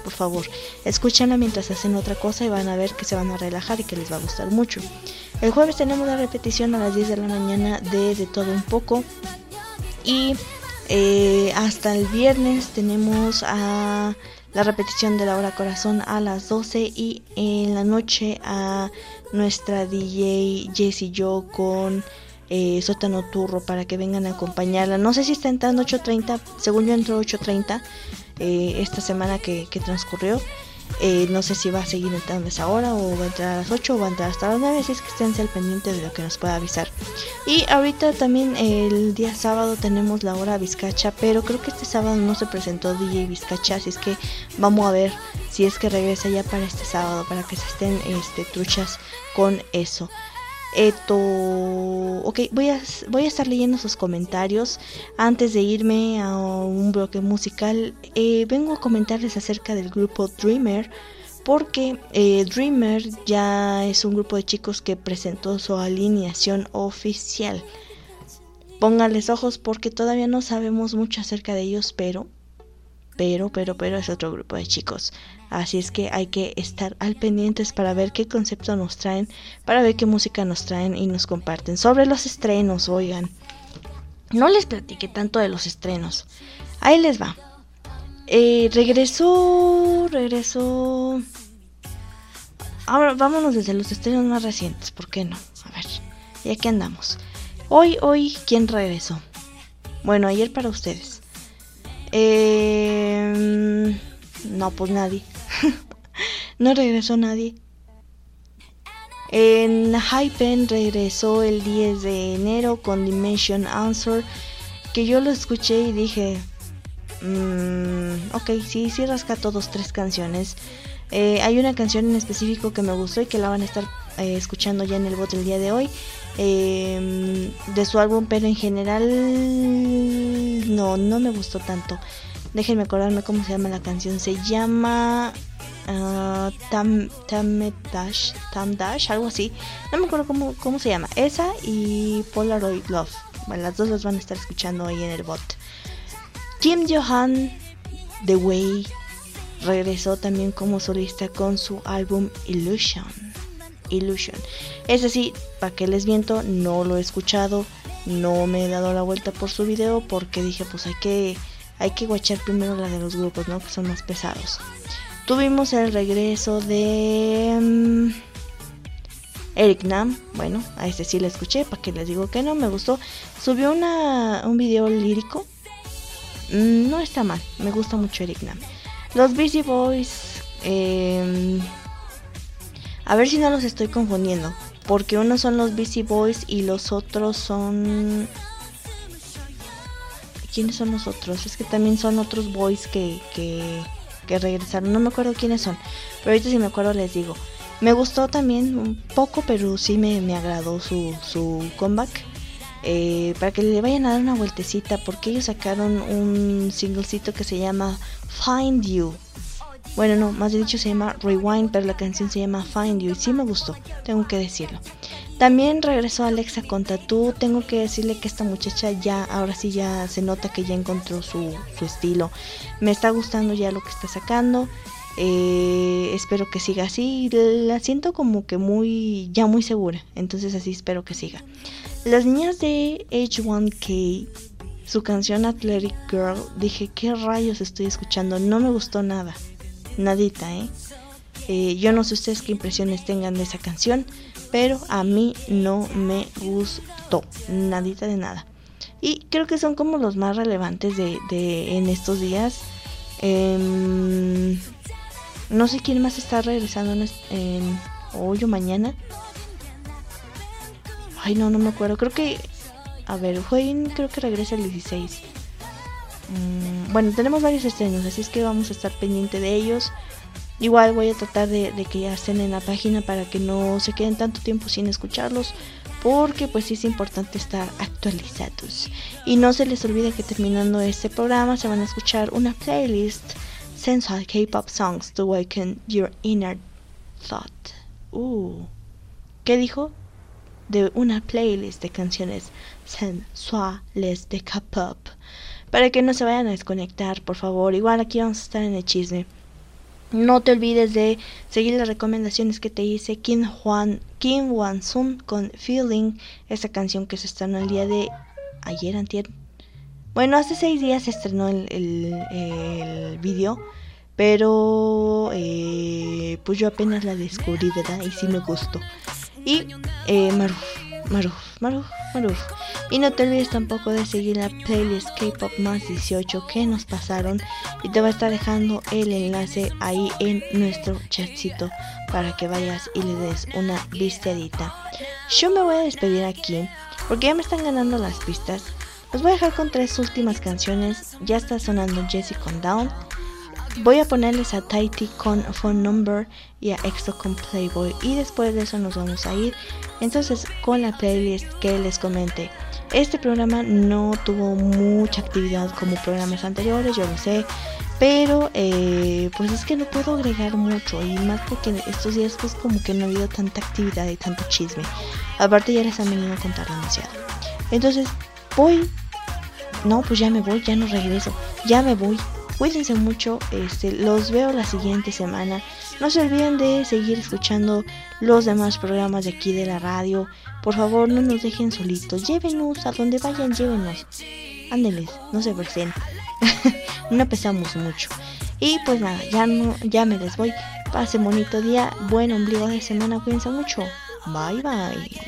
por favor. Escúchenla mientras hacen otra cosa y van a ver que se van a relajar y que les va a gustar mucho. El jueves tenemos la repetición a las diez de la mañana de De Todo Un Poco. Y eh, hasta el viernes tenemos a la repetición de La Hora Corazón a las doce. Y en la noche a nuestra D J Jessie Yo con... Eh, Sótano Turro para que vengan a acompañarla. No sé si está entrando ocho treinta, según yo entró ocho treinta eh, esta semana que, que transcurrió. eh, No sé si va a seguir entrando a esa hora o va a entrar a las ocho o va a entrar hasta las nueve. Así es que estén al pendiente de lo que nos pueda avisar. Y ahorita también el día sábado tenemos La Hora Vizcacha, pero creo que este sábado no se presentó D J Vizcacha, así es que vamos a ver si es que regresa ya para este sábado, para que se estén este, truchas con eso. Esto, ok, voy a, voy a estar leyendo sus comentarios antes de irme a un bloque musical. Eh, vengo a comentarles acerca del grupo Dreamer, porque eh, Dreamer ya es un grupo de chicos que presentó su alineación oficial. Pónganles ojos porque todavía no sabemos mucho acerca de ellos, pero, pero, pero, pero es otro grupo de chicos. Así es que hay que estar al pendientes para ver qué concepto nos traen, para ver qué música nos traen y nos comparten. Sobre los estrenos, oigan, no les platiqué tanto de los estrenos. Ahí les va. Eh, regresó, regresó. Ahora vámonos desde los estrenos más recientes, ¿por qué no? A ver, ya que andamos. Hoy, hoy, ¿quién regresó? Bueno, ayer para ustedes. Eh, no, pues nadie. No regresó nadie. En Hypen regresó el diez de enero con Dimension Answer, que yo lo escuché y dije, mmm, ok, sí, sí rescató dos, tres canciones. Eh, hay una canción en específico que me gustó y que la van a estar eh, escuchando ya en el bot el día de hoy, eh, de su álbum, pero en general no, no me gustó tanto. Déjenme acordarme cómo se llama la canción. Se llama uh, Tam, Tam Dash, Tam Dash, algo así. No me acuerdo cómo, cómo se llama. Esa y Polaroid Love. Bueno, las dos las van a estar escuchando hoy en el bot. Kim Johan, The Way, regresó también como solista con su álbum Illusion. Illusion. Ese sí, para que les miento, no lo he escuchado. No me he dado la vuelta por su video porque dije, pues hay que... Hay que guachar primero la de los grupos, ¿no? Que son más pesados. Tuvimos el regreso de um, Eric Nam. Bueno, a este sí le escuché, para que les digo que no, me gustó. Subió una, un video lírico. Mm, no está mal, me gusta mucho Eric Nam. Los Beastie Boys. Eh, a ver si no los estoy confundiendo. Porque unos son los Beastie Boys y los otros son... ¿Quiénes son los otros? Es que también son otros boys que, que, que regresaron. No me acuerdo quiénes son, pero ahorita si me acuerdo les digo. Me gustó también un poco, pero sí me, me agradó su, su comeback. Eh, para que le vayan a dar una vueltecita, porque ellos sacaron un singlecito que se llama Find You. Bueno, no, más dicho se llama Rewind, pero la canción se llama Find You y sí me gustó, tengo que decirlo. También regresó Alexa con Tattoo. Tengo que decirle que esta muchacha ya, ahora sí ya se nota que ya encontró su, su estilo. Me está gustando ya lo que está sacando. Eh, espero que siga así. La siento como que muy, ya muy segura. Entonces así espero que siga. Las niñas de H uno K, su canción Athletic Girl, dije, ¿qué rayos estoy escuchando? No me gustó nada. Nadita, ¿eh? Eh, yo no sé ustedes qué impresiones tengan de esa canción, pero a mí no me gustó, nadita de nada. Y creo que son como los más relevantes de, de en estos días. Eh, no sé quién más está regresando en, en hoy o mañana. Ay, no, no me acuerdo. Creo que, a ver, Wayne creo que regresa el dieciséis. Mm, bueno, tenemos varios estrenos, así es que vamos a estar pendiente de ellos. Igual voy a tratar de, de que ya estén en la página para que no se queden tanto tiempo sin escucharlos, porque pues sí es importante estar actualizados. Y no se les olvide que terminando este programa se van a escuchar una playlist Sensual K-Pop Songs to Awaken Your Inner Thought. Uh, ¿Qué dijo? De una playlist de canciones sensuales de K-Pop, para que no se vayan a desconectar, por favor. Igual aquí vamos a estar en el chisme. No te olvides de seguir las recomendaciones que te hice. Kim Hwan, Kim Hwan Sun con Feeling, esa canción que se estrenó el día de ayer, antier. Bueno, hace seis días se estrenó el, el, el video, pero eh, pues yo apenas la descubrí, ¿verdad? Y sí me gustó. Y eh, Maruf, Maruf, Maruf, Maruf. Y no te olvides tampoco de seguir la playlist K-Pop más dieciocho que nos pasaron, y te va a estar dejando el enlace ahí en nuestro chatcito para que vayas y le des una vistadita. Yo me voy a despedir aquí porque ya me están ganando las pistas. Los voy a dejar con tres últimas canciones. Ya está sonando Jessie con Down. Voy a ponerles a Taiti con Phone Number y a EXO con Playboy, y después de eso nos vamos a ir entonces con la playlist que les comenté. Este programa no tuvo mucha actividad como programas anteriores, yo lo sé, pero eh, pues es que no puedo agregar mucho, y más porque estos días pues como que no ha habido tanta actividad y tanto chisme. Aparte ya les han venido a contar demasiado. Entonces voy, no pues ya me voy, ya no regreso, ya me voy. Cuídense mucho, este, los veo la siguiente semana. No se olviden de seguir escuchando los demás programas de aquí de la radio. Por favor, no nos dejen solitos. Llévenos a donde vayan, llévenos. Ándeles, no se presenten. No pesamos mucho. Y pues nada, ya no, ya me les voy. Pasen bonito día, buen ombligo de semana. Cuídense mucho. Bye bye.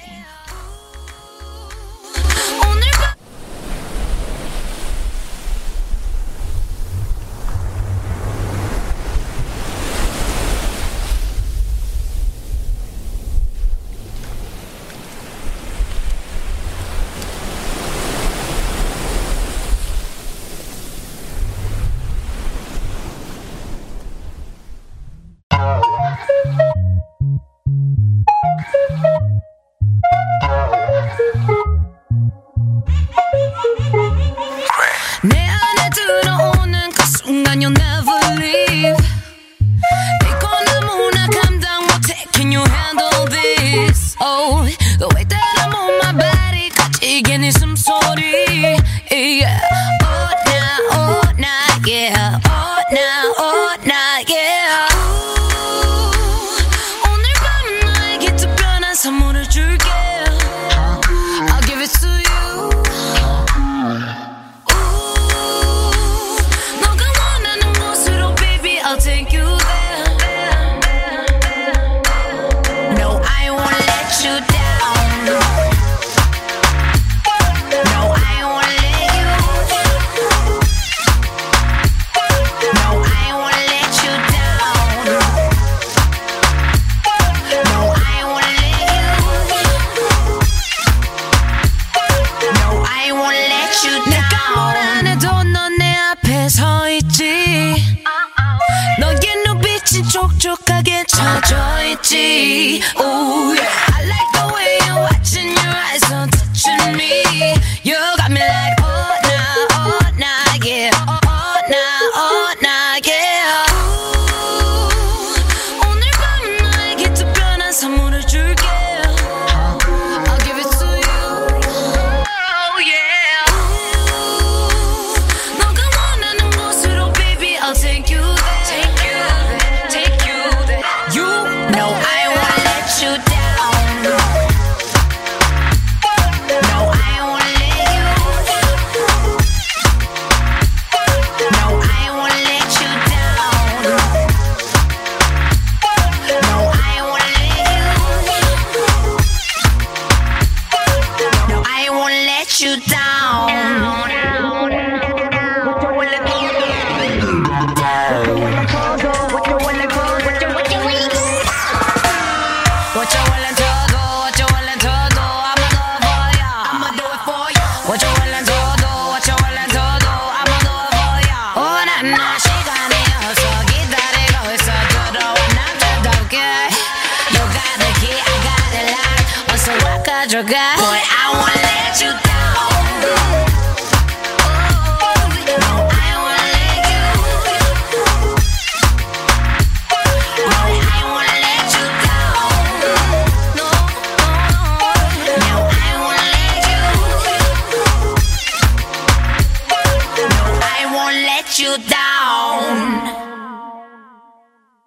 You down.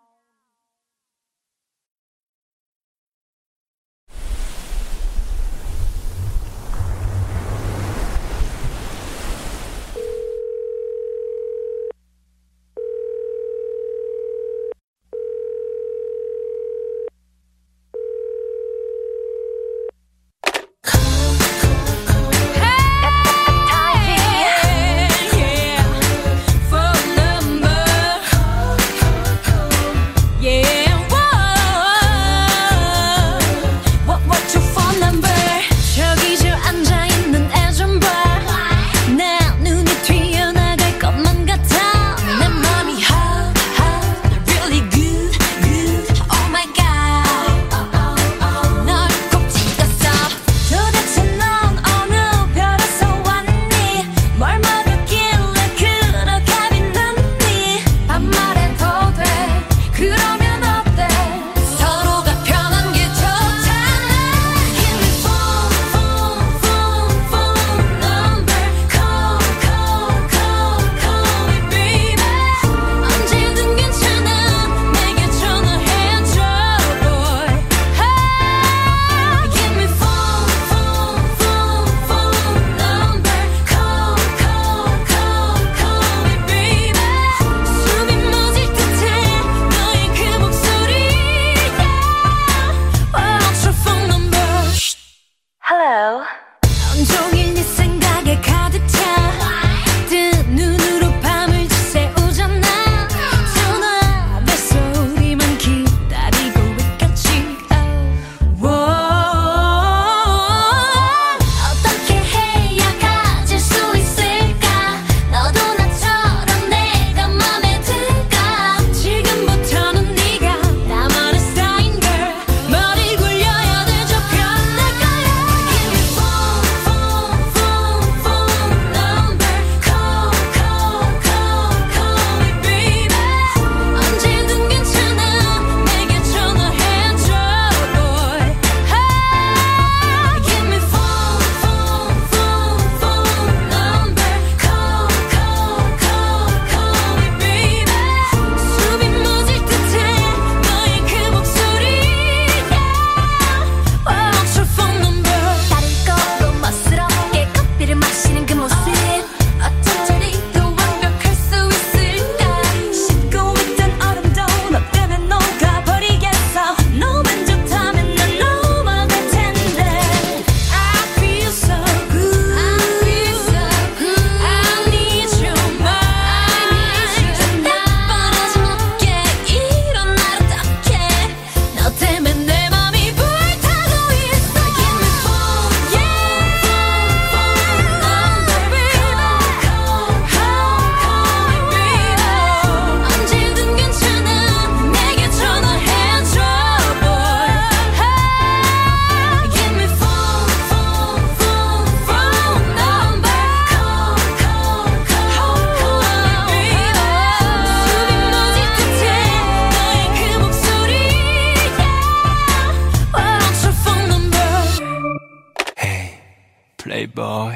Playboy.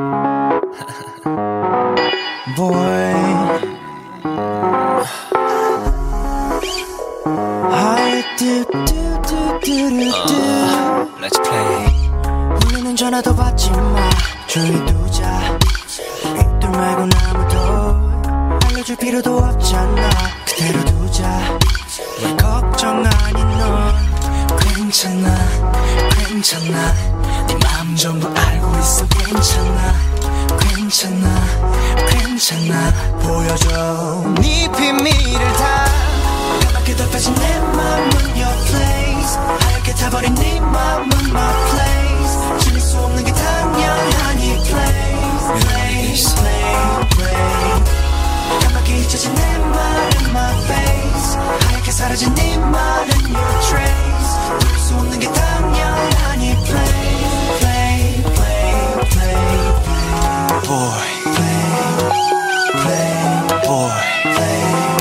Boy, I do do do do do do. Let's play. 울리는 전화도 받지 마. 조용히 두자. 이들 말고 아무도 알려줄 필요도 없잖아. 그대로 두자. 왜 걱정 아닌 넌 괜찮아, 괜찮아. 네 마음 전부 알고 있어. 괜찮아, 괜찮아, 괜찮아. 보여줘 네 비밀을 다. 까맣게 덮여진 내 맘은 your place. 하얗게 타버린 네 맘은 my place. 질릴 수 없는 게 당연하니 place, place, play, play. 까맣게 잊혀진 내 말은 my face. 하얗게 사라진 네 말은 your trace. 들을 수 없는 게 당연하니 play, play, play, play, play. Boy, play, play, boy, play,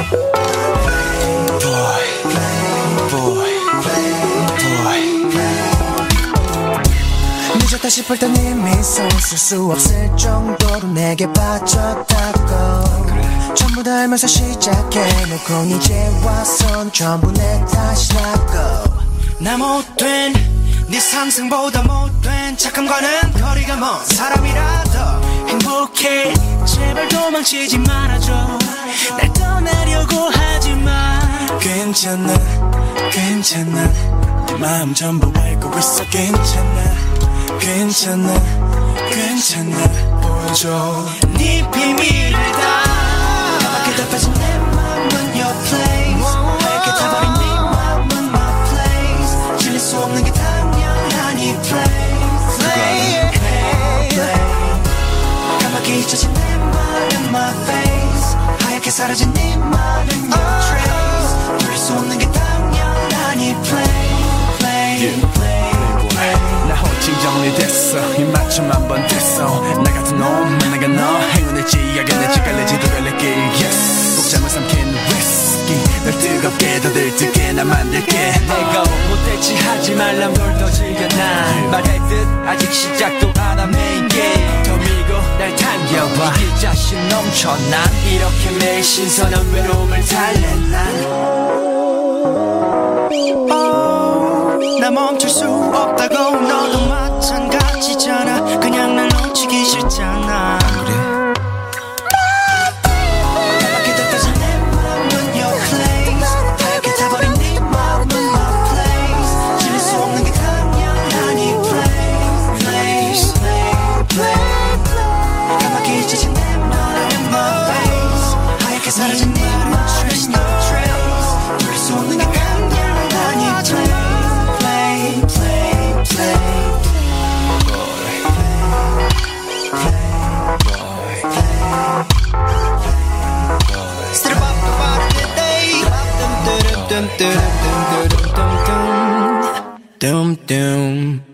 boy, play, boy, play, boy. 늦었다 싶을 땐 이미 손 쓸 수 없을 정도로 내게 빠졌다고. 전부 다 알면서 시작해놓고 이제 와선 전부 내 탓이라고. 나 못된 네 상승보다 못된 착함과는 거리가 먼 사람이라도 행복해. 제발 도망치지 말아줘. 날 떠나려고 하지마. 괜찮아, 괜찮아. 네 마음 전부 알고 있어. 괜찮아, 괜찮아, 괜찮아. 보여줘 네 비밀을 다. 까맣게 덮여진 내 맘은 your place. 하얗게 타버린 네 맘은 my place. 질릴 수 없는 게 당연하니 place, play, play, play. 까맣게 잊혀진 내 말은 my face. 하얗게 사라진 네 말은 your trace. 들을 수 없는 게 당연하니 play, play, play, play. 나 호칭 정리됐어. 입맞춤 한번 됐어. 나 같은 놈 만나가 너 행운일지 야견일지 갈래지도 갈래길 yes. 복장을 삼킨 위스키 널 뜨겁게 더 들뜨게 나 만들게. 내가 못됐지 하지 말란 걸 더 즐겨. 난 말했듯 아직 시작도 안 한 메인 게임. 더 밀고 날 당겨봐. 이길 자신 넘쳐. 난 이렇게 매일 신선한 외로움을 달래. 난 oh, 나 멈출 수 없다고. 너도 마찬가지잖아. 그냥 날 놓치기 싫잖아. 그래? 까맣게 덮여진 내 맘은 your place. 하얗게 타버린 네 맘은 my place. 질릴 수 없는 게 당연하니 place, place, play, play, play. 까맣게 잊혀진 내 말은 my face. 하얗게 사라진 네 말은 your trace. 들을 수 없는 게 당연하니 play, play, play, play. Dum dum dum dum dum dum dum.